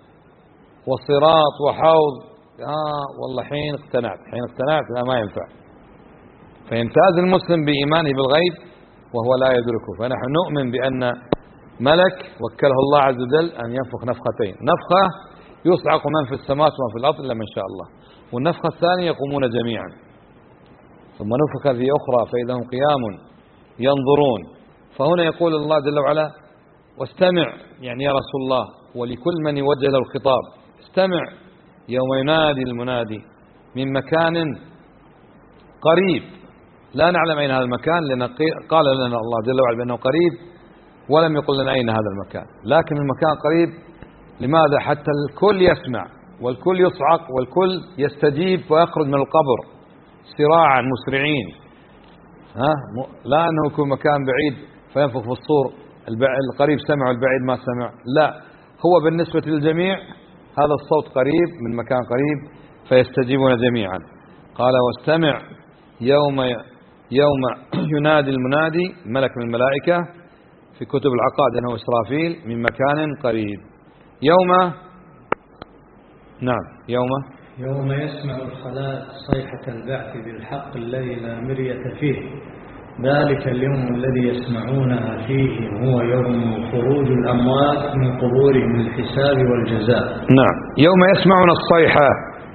A: وصراط وحوض، آه والله حين اقتنعت حين اقتنعت لا ما ينفع. فيمتاز المسلم بإيمانه بالغيب وهو لا يدركه. فنحن نؤمن بأن ملك وكله الله عز وجل أن ينفخ نفختين، نفخة يصعق من في السماوات ومن في الأرض إلا من شاء الله، والنفخة الثانية يقومون جميعا. ثم نفخ في أخرى فإذا هم قيام ينظرون. فهنا يقول الله جل وعلا: واستمع، يعني يا رسول الله ولكل من يوجه له الخطاب، استمع يوم ينادي المنادي من مكان قريب. لا نعلم أين هذا المكان، لأن قال لنا الله جل وعلا بأنه قريب ولم يقل لنا أين هذا المكان، لكن المكان قريب. لماذا؟ حتى الكل يسمع والكل يصعق والكل يستجيب ويخرج من القبر سراعا مسرعين. ها؟ لا أنه يكون مكان بعيد فينفخ في الصور القريب سمع والبعيد ما سمع، لا، هو بالنسبة للجميع هذا الصوت قريب من مكان قريب فيستجيبون جميعا. قال: واستمع يوم يوم ينادي المنادي، ملك من الملائكة في كتب العقائد أنه إسرافيل، من مكان قريب. يوم نعم يوم
B: يوم يسمع الخلائق صيحة البعث بالحق الذي لا مرية فيه، ذلك اليوم الذي يسمعونها فيه هو يوم خروج الأموات من قبورهم للحساب والجزاء.
A: نعم، يوم يسمعون الصيحة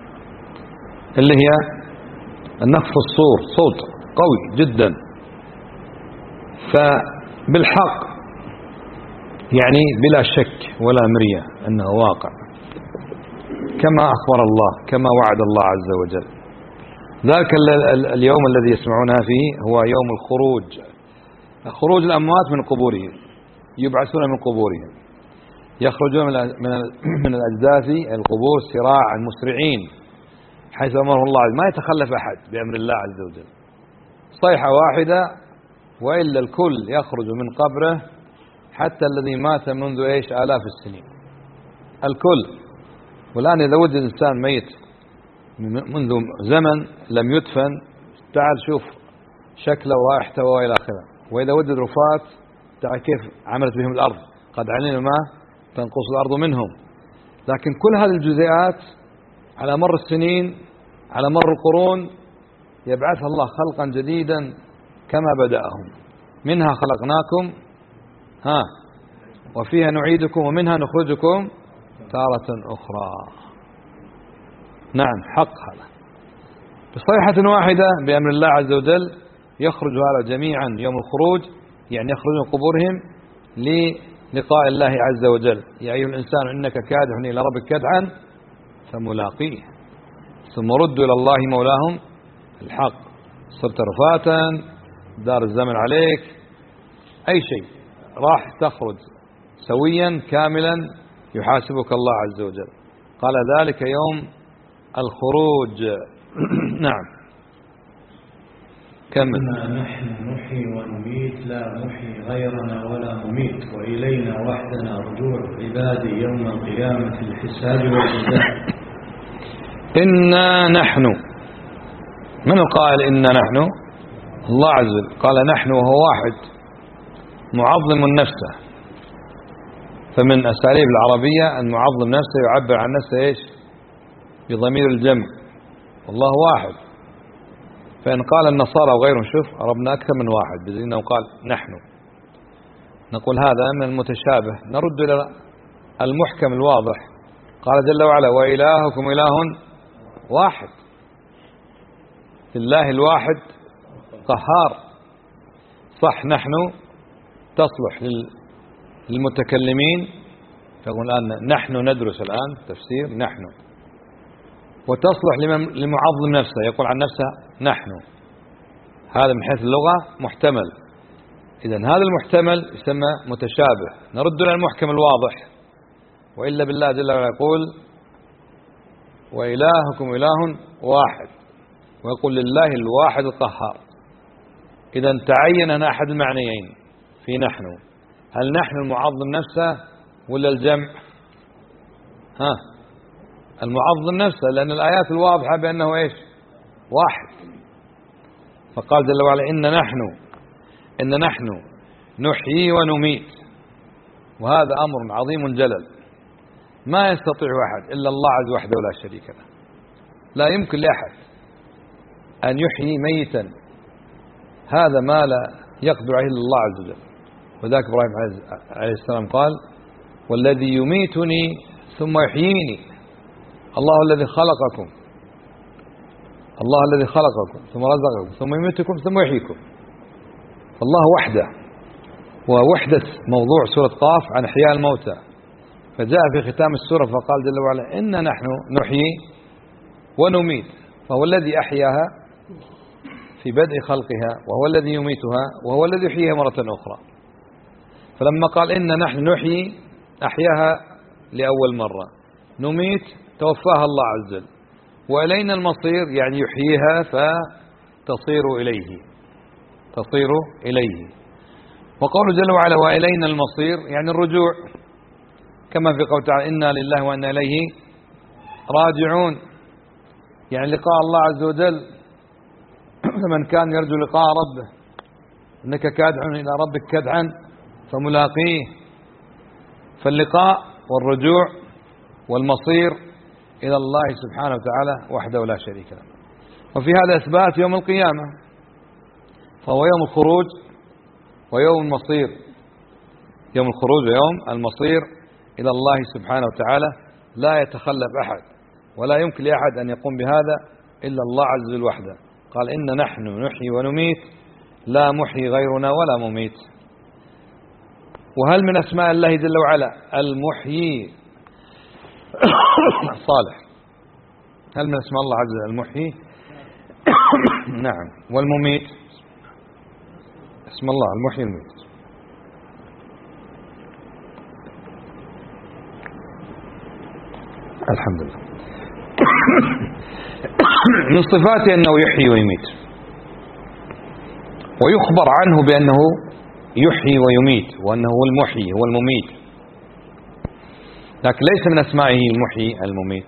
A: اللي هي النفخ الصور، صوت قوي جدا. فبالحق يعني بلا شك ولا مرية أنه واقع كما أخبر الله، كما وعد الله عز وجل. ذلك اليوم الذي يسمعونها فيه هو يوم الخروج، خروج الأموات من قبورهم، يبعثون من قبورهم، يخرجون من الأجداث القبور سراعا مسرعين حيث أمره الله، ما يتخلف أحد بأمر الله عز وجل. صيحة واحدة وإلا الكل يخرج من قبره، حتى الذي مات منذ إيش آلاف السنين، الكل. والآن إذا وجد إنسان ميت منذ زمن لم يدفن، تعال شوف شكله ورائحته وإلى آخره. وإذا وجد رفات تعال كيف عملت بهم الأرض، قد علمنا ما تنقص الأرض منهم. لكن كل هذه الجزيئات على مر السنين على مر القرون يبعث الله خلقا جديدا كما بدأهم. منها خلقناكم ها وفيها نعيدكم ومنها نخرجكم تارة أخرى. نعم، حق هذا. بصيحة واحدة بأمر الله عز وجل يخرج هذا جميعا يوم الخروج، يعني يخرجون قبورهم للقاء الله عز وجل. يا أيها الإنسان إنك كادح إلى ربك كدحا فملاقيه ثم ردوا إلى الله مولاهم الحق. صرت رفاتا، دار الزمن عليك، أي شيء راح تخرج سويا كاملا يحاسبك الله عز وجل. قال: ذلك يوم الخروج. نعم، كمل.
B: نحن نحيي ونميت لا نحيي غيرنا ولا نميت، وإلينا وحدنا رجوع عبادي يوم القيامة الحساب والجزاء.
A: إنا نحن، من قال إنا نحن؟ الله عز وجل قال نحن وهو واحد معظم نفسه. فمن أساليب العربية المعظم نفسه يعبر عن نفسه إيش؟ بضمير الجمع، والله واحد. فإن قال النصارى وغيرهم شوف عربنا أكثر من واحد، بزي أنه قال نحن، نقول هذا من المتشابه، نرد إلى المحكم الواضح. قال جل وعلا: وإلهكم إله واحد. لله الواحد قهار. صح، نحن تصلح للمتكلمين، فيقول الآن نحن ندرس الآن تفسير نحن، وتصلح لمعظم نفسه يقول عن نفسه نحن. هذا من حيث اللغة محتمل. إذن هذا المحتمل يسمى متشابه، نرد إلى المحكم الواضح. وإلا بالله جل وعلا يقول: وإلهكم إله واحد، ويقول لله الواحد القهار. إذن تعين هنا أحد المعنيين في نحن: هل نحن المعظم نفسه ولا الجمع؟ ها، المعظم نفسه، لأن الآيات الواضحة بأنه إيش؟ واحد. فقال جل وعلا: إن نحن إن نحن نحيي ونميت. وهذا أمر عظيم جلل، ما يستطيع أحد إلا الله عز وحده ولا شريك له. لا يمكن لأحد أن يحيي ميتا، هذا ما لا يقدر عليه إلا الله عز وجل. وذاك إبراهيم عليه السلام قال: والذي يميتني ثم يحييني. الله الذي خلقكم الله الذي خلقكم ثم رزقكم ثم يميتكم ثم يحييكم. الله وحده، ووحدة موضوع سورة قاف عن إحياء الموتى. فجاء في ختام السورة فقال جل وعلا: إن نحن نحيي ونميت. فهو الذي أحياها في بدء خلقها، وهو الذي يميتها، وهو الذي يحييها مرة أخرى. فلما قال إن نحن نحيي، أحياها لأول مرة، نميت توفاها الله عز وجل، وإلينا المصير يعني يحييها فتصير إليه تصير إليه. وقوله جل وعلا: وإلينا المصير يعني الرجوع، كما في قوله تعالى: إنا لله وإنا إليه راجعون، يعني لقاء الله عز وجل. فمن كان يرجو لقاء ربه إنك كادح إلى ربك كدحا فملاقيه. فاللقاء والرجوع والمصير إلى الله سبحانه وتعالى وحده لا شريك له. وفي هذا إثبات يوم القيامة، فهو يوم الخروج ويوم المصير، يوم الخروج ويوم المصير إلى الله سبحانه وتعالى. لا يتخلف أحد ولا يمكن لأحد أن يقوم بهذا إلا الله عز وجل وحده. قال: إن نحن نحيي ونميت، لا محيي غيرنا ولا مميت. وهل من أسماء الله جل وعلا المحيي صالح؟ هل من أسماء الله عز وجل المحيي؟ نعم. والمميت اسم الله المحيي المميت. الحمد لله. من صفاته أنه يحيي ويميت، ويخبر عنه بأنه يحيي ويميت، وأنه هو المحيي هو المميت، لكن ليس من أسمائه المحيي المميت.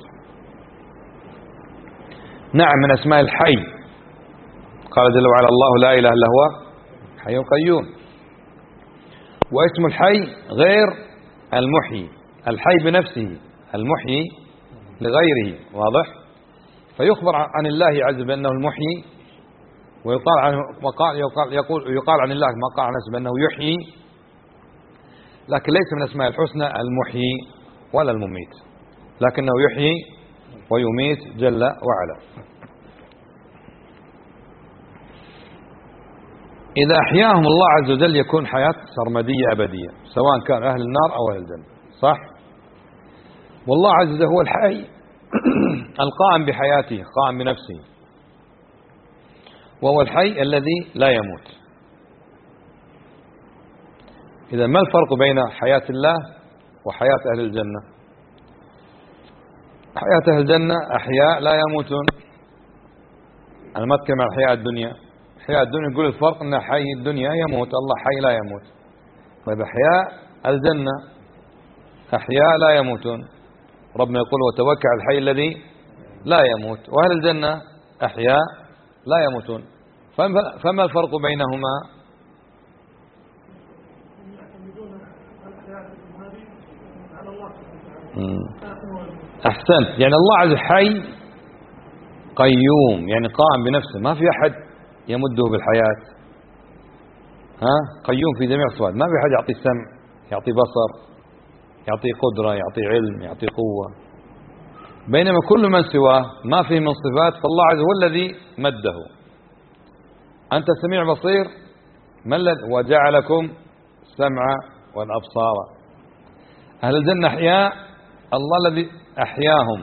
A: نعم، من أسماء الحي. قال جل وعلا: الله لا إله إلا هو حي قيوم. واسم الحي غير المحيي، الحي بنفسه، المحيي لغيره، واضح؟ فيخبر عن الله عز وجل بأنه المحيي، ويقال عنه يقال يقول يقال عن الله ما قال عن نفسه بأنه يحيي، لكن ليس من أسماء الحسنى المحيي ولا المميت، لكنه يحيي ويميت جل وعلا. إذا أحياهم الله عز وجل يكون حياة سرمدية أبدية، سواء كان أهل النار أو أهل الجنة، صح؟ والله عز وجل هو الحي القائم بحياته، قائم بنفسه، وهو الحي الذي لا يموت. إذا ما الفرق بين حياة الله وحياة أهل الجنة؟ حياة أهل الجنة أحياء لا يموتون. أنا ما أتكلم عن حياة الدنيا، حياة الدنيا يقول الفرق أن حي الدنيا يموت، الله حي لا يموت. طيب أحياء الجنة أحياء لا يموتون، ربنا يقول: وتوكل على الحي الذي لا يموت. وأهل الجنة أحياء لا يموتون. فما الفرق بينهما؟ أحسنت، يعني الله عز وجل حي قيوم، يعني قائم بنفسه، ما في أحد يمده بالحياة. ها قيوم في جميع الصفات، ما في حد يعطي سمع، يعطي بصر، يعطي قدرة، يعطي علم، يعطي قوة. بينما كل من سواه ما فيه من صفات، فالله عز وجل هو الذي مده. أنت سميع بصير، ما الذي وجعلكم السمع والأبصار. أهل الجنة أحياء، الله الذي أحياهم.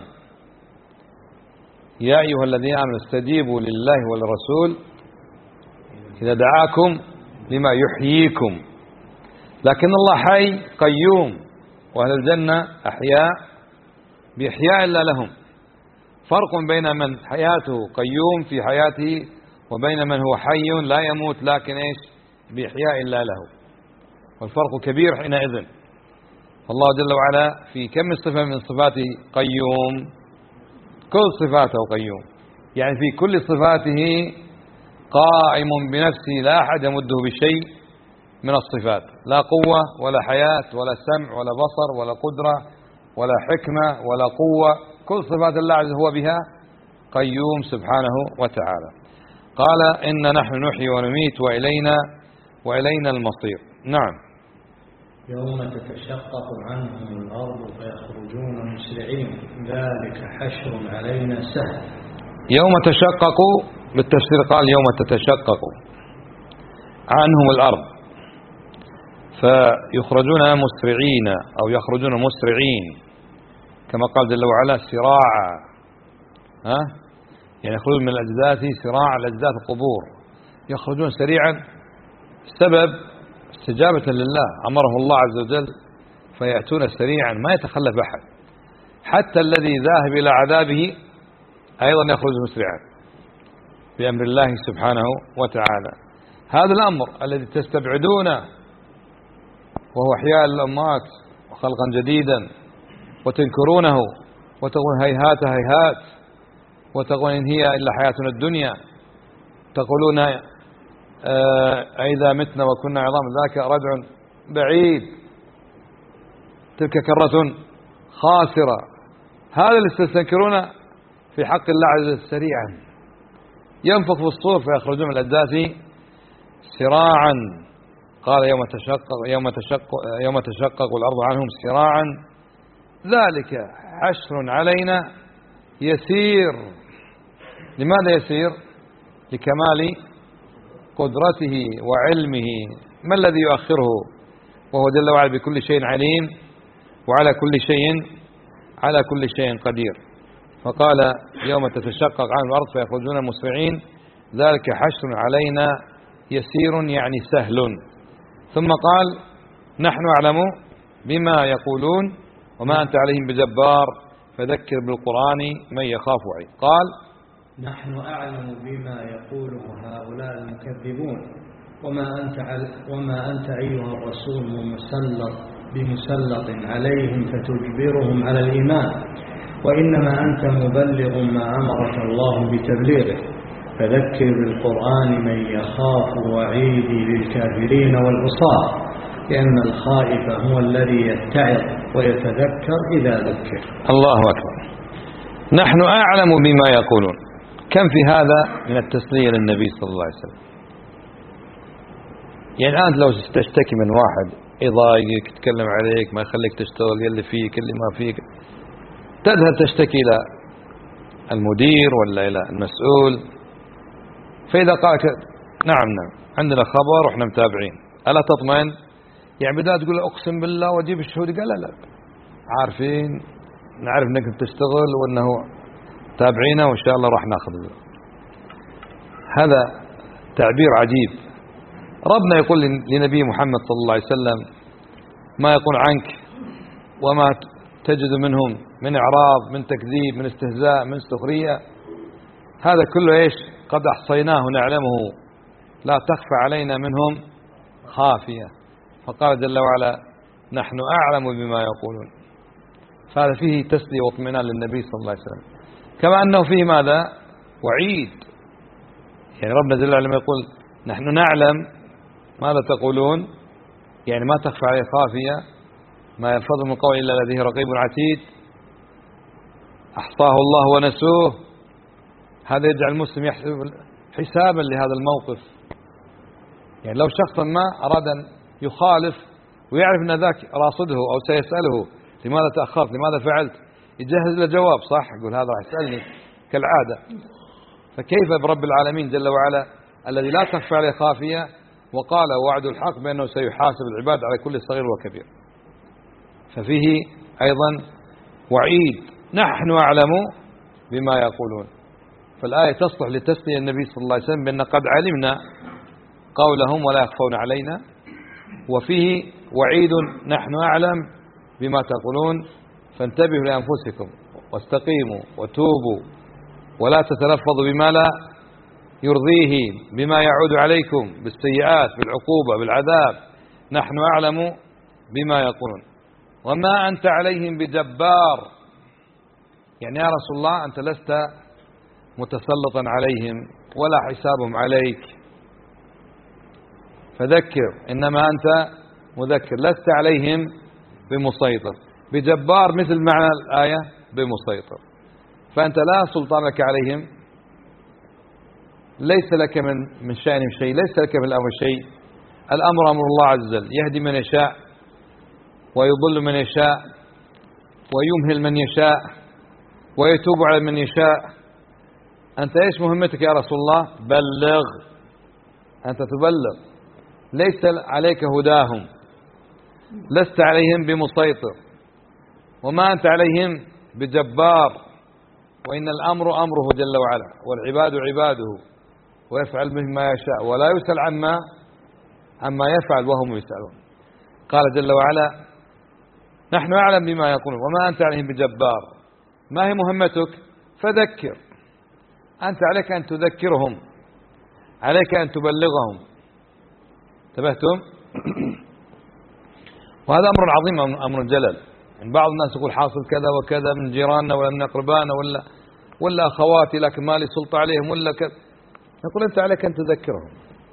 A: يا أيها الذين آمنوا استجيبوا لله وللرسول إذا دعاكم لما يحييكم. لكن الله حي قيوم، وأهل الجنة أحياء بإحياء الله لهم. فرق بين من حياته قيوم في حياته وبين من هو حي لا يموت لكن إيش بإحياء الله له، والفرق كبير حينئذ. الله جل وعلا في كم صفة من صفاته قيوم، كل صفاته قيوم، يعني في كل صفاته قائم بنفسه، لا أحد يمده بشيء من الصفات، لا قوة ولا حياة ولا سمع ولا بصر ولا قدرة ولا حكمة ولا قوة. كل صفات الله عز هو بها قيوم سبحانه وتعالى. قال إن نحن نحيي ونميت وإلينا وإلينا المصير. نعم.
B: يوم تتشقق عنهم الأرض فيخرجون مسرعين ذلك حشر علينا سهل.
A: يوم تشقق بالتفسير قال يوم تتشقق عنهم الأرض فيخرجون مسرعين أو يخرجون مسرعين، كما قال جل وعلا سراعا، ها يعني يخرجون من الأجداث سراعا الأجداث القبور، يخرجون سريعا سبب استجابة لله، أمره الله عز وجل فيأتون سريعا ما يتخلف أحد، حتى الذي ذاهب إلى عذابه أيضا يخرج مسرعا بأمر الله سبحانه وتعالى. هذا الأمر الذي تستبعدونه وهو إحياء الأموات وخلقا جديدا وتنكرونه وتقول هيهات هيهات وتقول إن هي إلا حياتنا الدنيا، تقولون أئذا متنا وكنا عظام ذاك رجع بعيد، تلك كرة خاسرة. هذا اللي تستنكرون في حق الله عز وجل سريعا، ينفخ في الصور فيخرجون من الأجداث سراعا. قال يوم تشقق يوم تشقق يوم تشقق الأرض عنهم سراعا ذلك حشر علينا يسير. لماذا يسير؟ لكمال قدرته وعلمه. ما الذي يؤخره وهو جل وعلا بكل شيء عليم وعلى كل شيء على كل شيء قدير. فقال يوم تتشقق عنهم الأرض فيخرجون مسرعين ذلك حشر علينا يسير يعني سهل. ثم قال نحن أعلم بما يقولون وما أنت عليهم بجبار فذكر بالقرآن من يخاف وعيد. قال
B: نحن أعلم بما يقوله هؤلاء المكذبون وما أنت, وما أنت أيها الرسول مسلط بمسلط عليهم فتجبرهم على الإيمان، وإنما أنت مبلغ ما أمرك الله بتبليغه فذكر بالقرآن من يخاف وعيدي للكافرين والعصاة، لأن الخائف هو الذي يتعظ ويتذكر إذا ذكر.
A: الله أكبر. نحن أعلم بما يقولون. كم في هذا من التسلية للنبي صلى الله عليه وسلم. يعني الآن لو تشتكي من واحد يضايقك يتكلم عليك ما يخليك تشتغل يلي فيك اللي ما فيك، تذهب تشتكي إلى المدير ولا إلى المسؤول، فإذا قال نعم نعم عندنا خبر وإحنا متابعين ألا تطمئن؟ يعني بدأت تقول أقسم بالله وأجيب الشهود، قال لا لا عارفين نعرف أنك بتشتغل وأنه تابعينا وإن شاء الله راح ناخذ. هذا تعبير عجيب. ربنا يقول لنبي محمد صلى الله عليه وسلم ما يقول عنك وما تجد منهم من إعراض من تكذيب من استهزاء من سخرية، هذا كله إيش قد أحصيناه نعلمه لا تخفى علينا منهم خافية. فقال جل وعلا نحن أعلم بما يقولون. فهذا فيه تسلية واطمئنان للنبي صلى الله عليه وسلم، كما أنه فيه ماذا وعيد. يعني ربنا جل وعلا يقول نحن نعلم ماذا تقولون، يعني ما تخفى عليه خافية، ما يلفظ من قول إلا لديه رقيب عتيد، أحصاه الله ونسوه. هذا يجعل المسلم يحسب حسابا لهذا الموقف يعني لو شخص ما أراد أن يخالف ويعرف أن ذاك راصده أو سيسأله لماذا تأخرت، لماذا فعلت، يجهز له جواب صح، يقول هذا راح يسألني كالعادة. فكيف برب العالمين جل وعلا الذي لا تخفى عليه خافية، وقال وعد الحق بأنه سيحاسب العباد على كل صغير وكبير. ففيه أيضا وعيد نحن أعلم بما يقولون. فالآية تصلح لتسلية النبي صلى الله عليه وسلم بأن قد علمنا قولهم ولا يخفون علينا، وفيه وعيد نحن أعلم بما تقولون فانتبهوا لأنفسكم واستقيموا وتوبوا ولا تتلفظوا بما لا يرضيه بما يعود عليكم بالسيئات بالعقوبة بالعذاب. نحن أعلم بما يقولون وما أنت عليهم بجبار، يعني يا رسول الله أنت لست متسلطا عليهم ولا حسابهم عليك، فذكر إنما أنت مذكر لست عليهم بمسيطر. بجبار مثل معنى الآية بمسيطر، فأنت لا سلطان لك عليهم، ليس لك من من شأنهم شيء، ليس لك من الأمر شيء. الأمر أمر الله عز وجل، يهدي من يشاء ويضل من يشاء ويمهل من يشاء ويتوب على من يشاء. أنت إيش مهمتك يا رسول الله؟ بلغ، أنت تبلغ، ليس عليك هداهم، لست عليهم بمسيطر، وما أنت عليهم بجبار، وإن الأمر أمره جل وعلا والعباد عباده ويفعل به ما يشاء ولا يسأل عما عما يفعل وهم يسألون. قال جل وعلا نحن أعلم بما يقولون وما أنت عليهم بجبار. ما هي مهمتك؟ فذكر، أنت عليك أن تذكرهم، عليك أن تبلغهم. انتبهتم؟ وهذا أمر عظيم، أمر جلل. يعني بعض الناس يقول حاصل كذا وكذا من جيراننا ولا من أقربائنا ولا ولا أخواتي لكن ما لي سلطة عليهم ولا كذا. نقول أنت عليك أن تذكرهم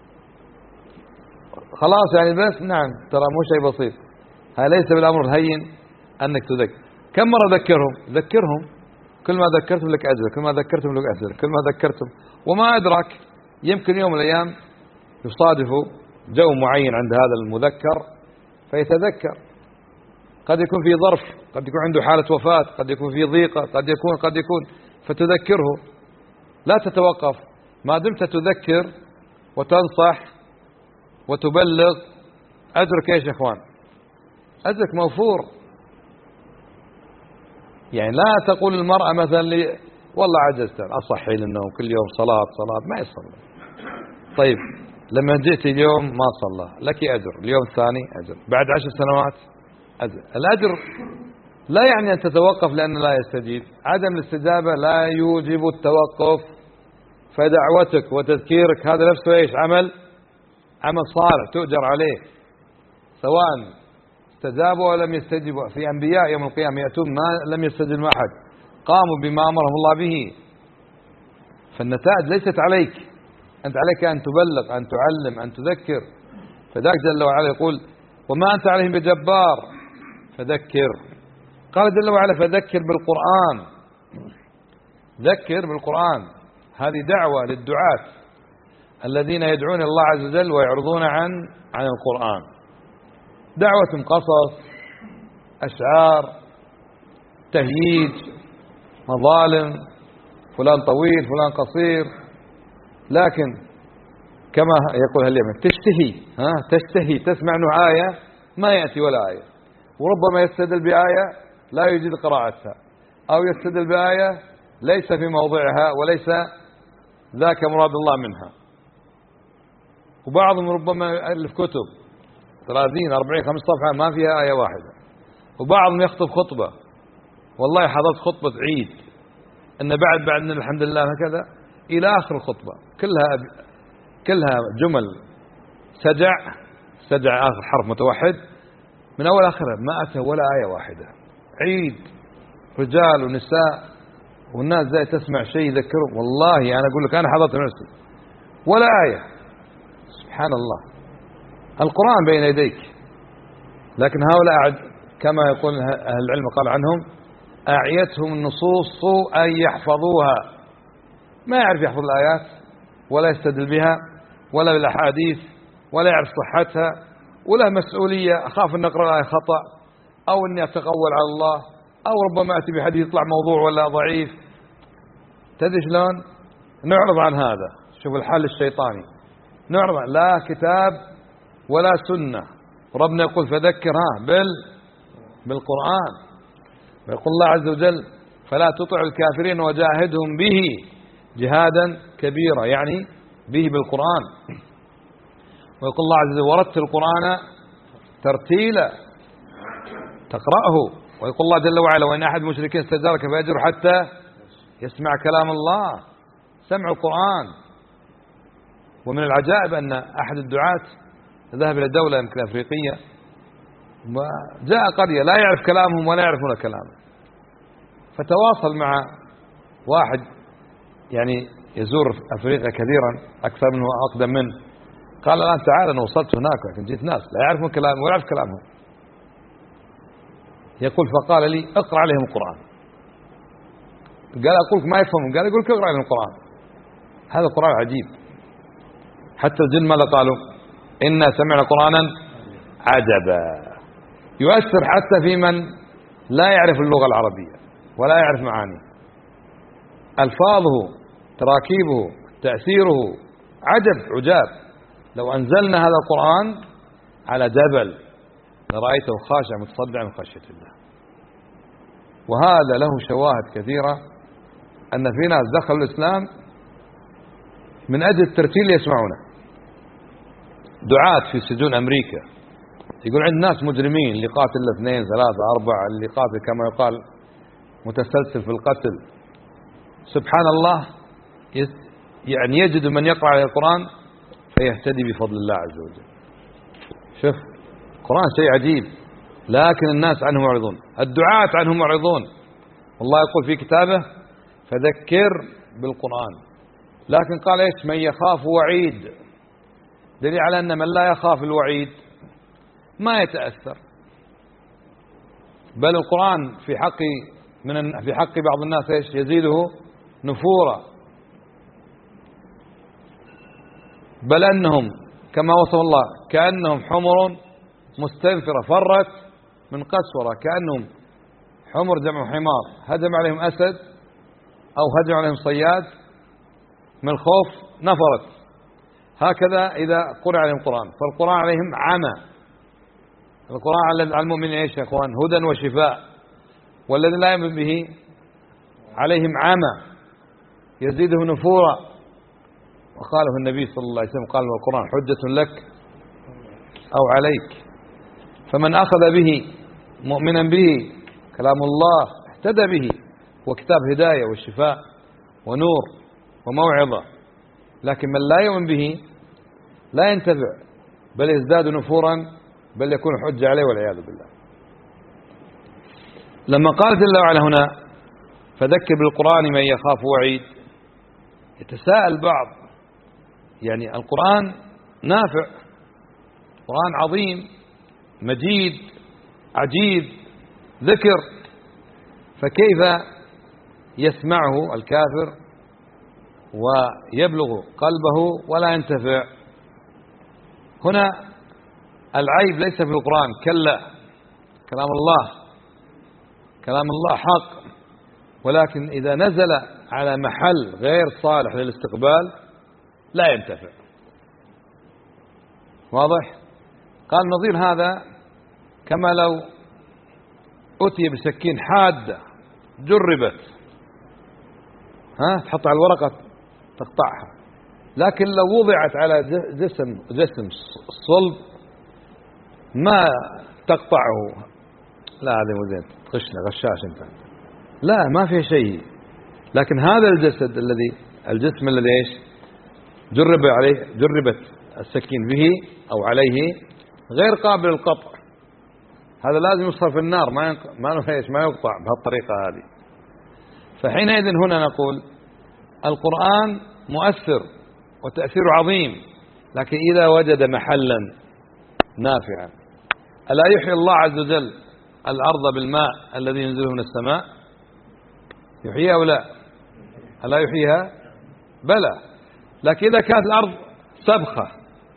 A: خلاص، يعني بس نعم ترى مو شيء بسيط، هذا ليس بالأمر الهين أنك تذكر. كم مرة ذكرهم؟ ذكرهم، كل ما ذكرتم لك أجر، كل ما ذكرتم لك أجر، كل ما ذكرتم. وما أدرك يمكن يوم من الأيام يصادف جو معين عند هذا المذكر فيتذكر، قد يكون في ظرف، قد يكون عنده حالة وفاة، قد يكون في ضيقة، قد يكون قد يكون فتذكره. لا تتوقف ما دمت تذكر وتنصح وتبلغ، أجرك ايش يا اخوان؟ أجرك موفور. يعني لا تقول المرأة مثلا لي والله عجزت أصحي للنوم كل يوم صلاة صلاة ما يصلي. طيب لما جئت اليوم ما صلى، لك أجر، اليوم الثاني أجر، بعد عشر سنوات أجر. الأجر لا يعني أن تتوقف لأنه لا يستجيب، عدم الاستجابة لا يوجب التوقف. فدعوتك وتذكيرك هذا نفسه ايش؟ عمل عمل صالح تؤجر عليه، سواء استجابوا ولم يستجيبوا. في أنبياء يوم القيامة يأتون ما لم يستجب أحد، قاموا بما أمرهم الله به. فالنتائج ليست عليك، أنت عليك أن تبلغ، أن تعلم، أن تذكر. فذاك جل وعلا يقول وما أنت عليهم بجبار فذكر. قال جل وعلا فذكر بالقرآن، ذكر بالقرآن. هذه دعوة للدعاة الذين يدعون الله عز وجل ويعرضون عن عن القرآن. دعوة قصص، أشعار، تهييج، مظالم، فلان طويل فلان قصير. لكن كما يقول اليمن تشتهي، ها تشتهي تسمع انه آية ما يأتي ولا آية، وربما يستدل بآية لا يجد قراءتها، أو يستدل بآية ليس في موضعها وليس ذاك مراد الله منها. وبعضهم ربما يألف كتب ثلاثين أربعين خمسة صفحة ما فيها آية واحدة. وبعضهم يخطب خطبة، والله حضرت خطبة عيد أن بعد بعد الحمد لله هكذا إلى آخر الخطبة، كلها كلها جمل سجع سجع آخر حرف متوحد من أول آخره، ما أتى ولا آية واحدة. عيد رجال ونساء والناس زي تسمع شيء يذكرهم. والله أنا يعني أقول لك أنا حضرت نفسي ولا آية. سبحان الله، القرآن بين يديك. لكن هؤلاء كما يقول أهل العلم قال عنهم أعيتهم النصوص أن يحفظوها، ما يعرف يحفظ الآيات ولا يستدل بها ولا بالأحاديث ولا يعرف صحتها ولا مسؤولية، أخاف أن أقرأ الآية خطأ أو أني أتقول على الله أو ربما أتي بحديث يطلع موضوع ولا ضعيف. تدري شلون نعرض عن هذا؟ شوف الحل الشيطاني، نعرض عن لا كتاب ولا سنة. ربنا يقول فذكر ها بال بالقرآن، ويقول الله عز وجل فلا تطع الكافرين وجاهدهم به جهادا كبيرا، يعني به بالقرآن. ويقول الله عز وجل ورتل القرآن ترتيلا تقرأه. ويقول الله جل وعلا وإن أحد المشركين استجارك فأجره حتى يسمع كلام الله، سمع القرآن. ومن العجائب أن أحد الدعاة ذهب إلى دولة يمكن أفريقية وجاء قرية لا يعرف كلامهم ولا يعرفون كلامه، فتواصل مع واحد يعني يزور أفريقيا كثيرا أكثر منه وأقدم منه، قال الآن تعال أنا وصلت هناك لكن جيت ناس لا يعرفون كلامهم ولا يعرف كلامهم. يقول فقال لي اقرأ عليهم القرآن. قال أقول لك ما يفهمون، قال يقول لك اقرأ عليهم القرآن. هذا القرآن عجيب، حتى الجن ماذا قالوا؟ إنا سمعنا قرآنا عجبا، يؤثر حتى في من لا يعرف اللغة العربية ولا يعرف معانيه، ألفاظه تراكيبه تأثيره عجب عجاب. لو أنزلنا هذا القرآن على جبل لرأيته خاشع متصدع من خشية الله. وهذا له شواهد كثيرة أن في ناس دخلوا الإسلام من أجل الترتيل يسمعونه. دعاة في سجون أمريكا يقول عند ناس مجرمين اللي قاتل اثنين ثلاثة أربعة، اللي قاتل كما يقال متسلسل في القتل، سبحان الله يعني يجد من يقرأ على القرآن فيهتدي بفضل الله عز وجل. شوف القرآن شيء عجيب، لكن الناس عنه معرضون، الدعاة عنه معرضون. والله يقول في كتابه فذكر بالقرآن، لكن قال ايش؟ من يخاف وعيد، دليل على أن من لا يخاف الوعيد ما يتأثر. بل القرآن في حق من في حق بعض الناس ايش؟ يزيده نفورا، بل أنهم كما وصف الله كأنهم حمر مستنفرة فرت من قسورة، كأنهم حمر جمع حمار هجم عليهم أسد أو هجم عليهم صياد من الخوف نفرت. هكذا إذا قرأ عليهم القرآن، فالقرآن عليهم عمى. القرآن على المؤمنين ايش يا اخوان؟ هدى وشفاء. والذين لا يؤمن به عليهم عمى يزيده نفورا. وقاله النبي صلى الله عليه وسلم قال القرآن حجة لك أو عليك، فمن أخذ به مؤمنا به كلام الله اهتدى به، وكتاب هداية والشفاء ونور وموعظة. لكن من لا يؤمن به لا ينتفع بل يزداد نفورا، بل يكون حجة عليه والعياذ بالله. لما قال جل وعلا هنا فذكر بالقرآن من يخاف وعيد، يتساءل بعض يعني القرآن نافع، قرآن عظيم مجيد عجيب ذكر، فكيف يسمعه الكافر ويبلغ قلبه ولا ينتفع؟ هنا العيب ليس في القرآن، كلا، كلام الله كلام الله حق، ولكن إذا نزل على محل غير صالح للاستقبال لا ينتفع. واضح؟ قال نظير هذا كما لو أتي بسكين حادة جربت، ها تحط على الورقة تقطعها، لكن لو وضعت على جسم جسم صلب ما تقطعه. لا هذا مو زين، تغشنا غشاش انت، لا ما في شيء. لكن هذا الجسد الذي الجسم الذي ايش جرب عليه جربت السكين به او عليه غير قابل للقطع، هذا لازم يصهر في النار، ما ينق... ما ايش ما يقطع بهالطريقه هذه. فحينئذ هنا نقول القرآن مؤثر وتأثيره عظيم، لكن إذا وجد محلا نافعا. ألا يحيي الله عز وجل الأرض بالماء الذي ينزله من السماء؟ يحييها أو لا؟ ألا يحييها؟ بلى. لكن إذا كانت الأرض سبخة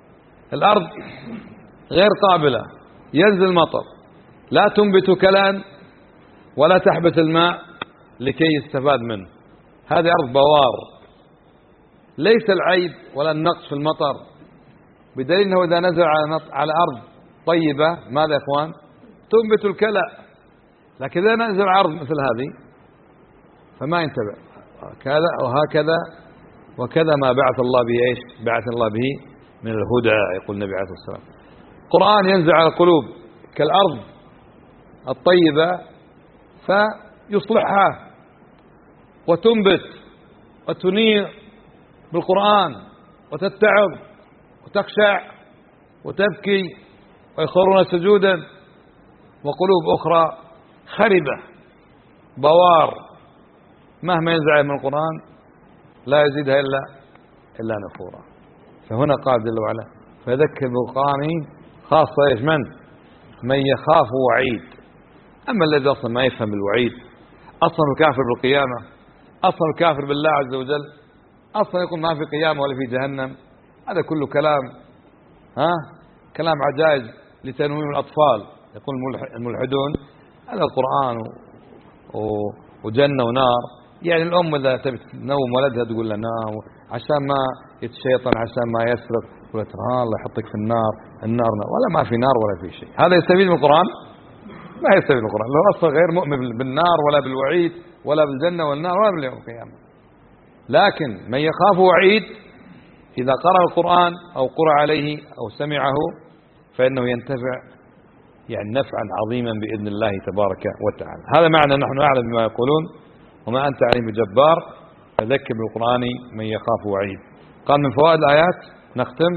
A: الأرض غير قابلة، ينزل مطر، لا تنبت كلأ ولا تحبس الماء لكي يستفاد منه. هذه أرض بوار، ليس العيب ولا النقص في المطر، بدليل أنه إذا نزل على أرض طيبة ماذا يا إخوان؟ تنبت الكلأ. لكن إذا نزل على أرض مثل هذه فما ينتبع. كذا وهكذا وكذا ما بعث الله به إيش؟ بعث الله به من الهدى، يقول النبي عليه الصلاة والسلام. القرآن ينزل على القلوب كالأرض الطيبة فيصلحها وتنبت وتنير بالقرآن وتتعظ وتخشع وتبكي ويخرون سجودا، وقلوب أخرى خربة بوار مهما ينزع من القرآن لا يزيدها إلا إلا نفورا. فهنا قال جل وعلا فذكر بالقرآن خاصة إيش؟ من من يخاف وعيد. أما الذي أصلا ما يفهم الوعيد، أصلا الكافر بالقيامة، أصلا الكافر بالله عز وجل، أصلا يقول ما في قيامة ولا في جهنم، هذا كله كلام ها كلام عجائز لتنويم الأطفال. يقول الملحدون هذا القرآن وجنة ونار، يعني الأم إذا تبي تنوم ولدها تقول له نام عشان ما يتشيطن، عشان ما يسرق، تقول له الله يحطك في النار، النار نار، ولا ما في نار ولا في شيء. هذا يستفيد من القرآن؟ ما يستفيد من القرآن، لو أصلا غير مؤمن بالنار ولا بالوعيد ولا بالجنة والنار ولا باليوم القيامة. لكن من يخاف وعيد إذا قرأ القرآن أو قرأ عليه أو سمعه فإنه ينتفع يعني نفعا عظيما بإذن الله تبارك وتعالى. هذا معنى نحن أعلم بما يقولون وما أنت عليم بجبار، فذكر بالقرآن من يخاف وعيد. قال من فوائد الآيات نختم.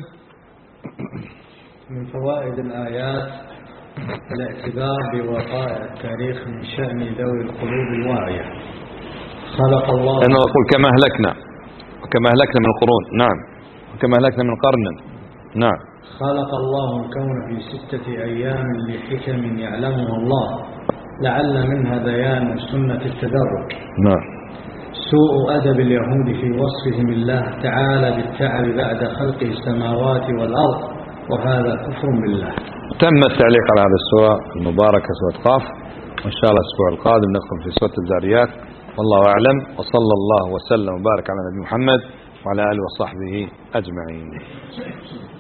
B: من فوائد الآيات الاعتبار بوقائع التاريخ من شأن ذوي القلوب الواعية. خلق الله
A: أنه يقول كما أهلكنا وكما أهلكنا من القرون، نعم، وكما أهلكنا من قرن، نعم.
B: خلق الله الكون في ستة أيام لحكم يعلمها الله، لعل منها بيان سنة التدرج.
A: نعم.
B: سوء أدب اليهود في وصفهم الله تعالى بالتعب بعد خلق السماوات والأرض، وهذا كفر بالله.
A: تم التعليق على هذه السورة المباركة سورة قاف، وإن شاء الله الأسبوع القادم ندخل في سورة الذاريات. والله أعلم، وصلى الله وسلم وبارك على نبي محمد وعلى آله وصحبه أجمعين.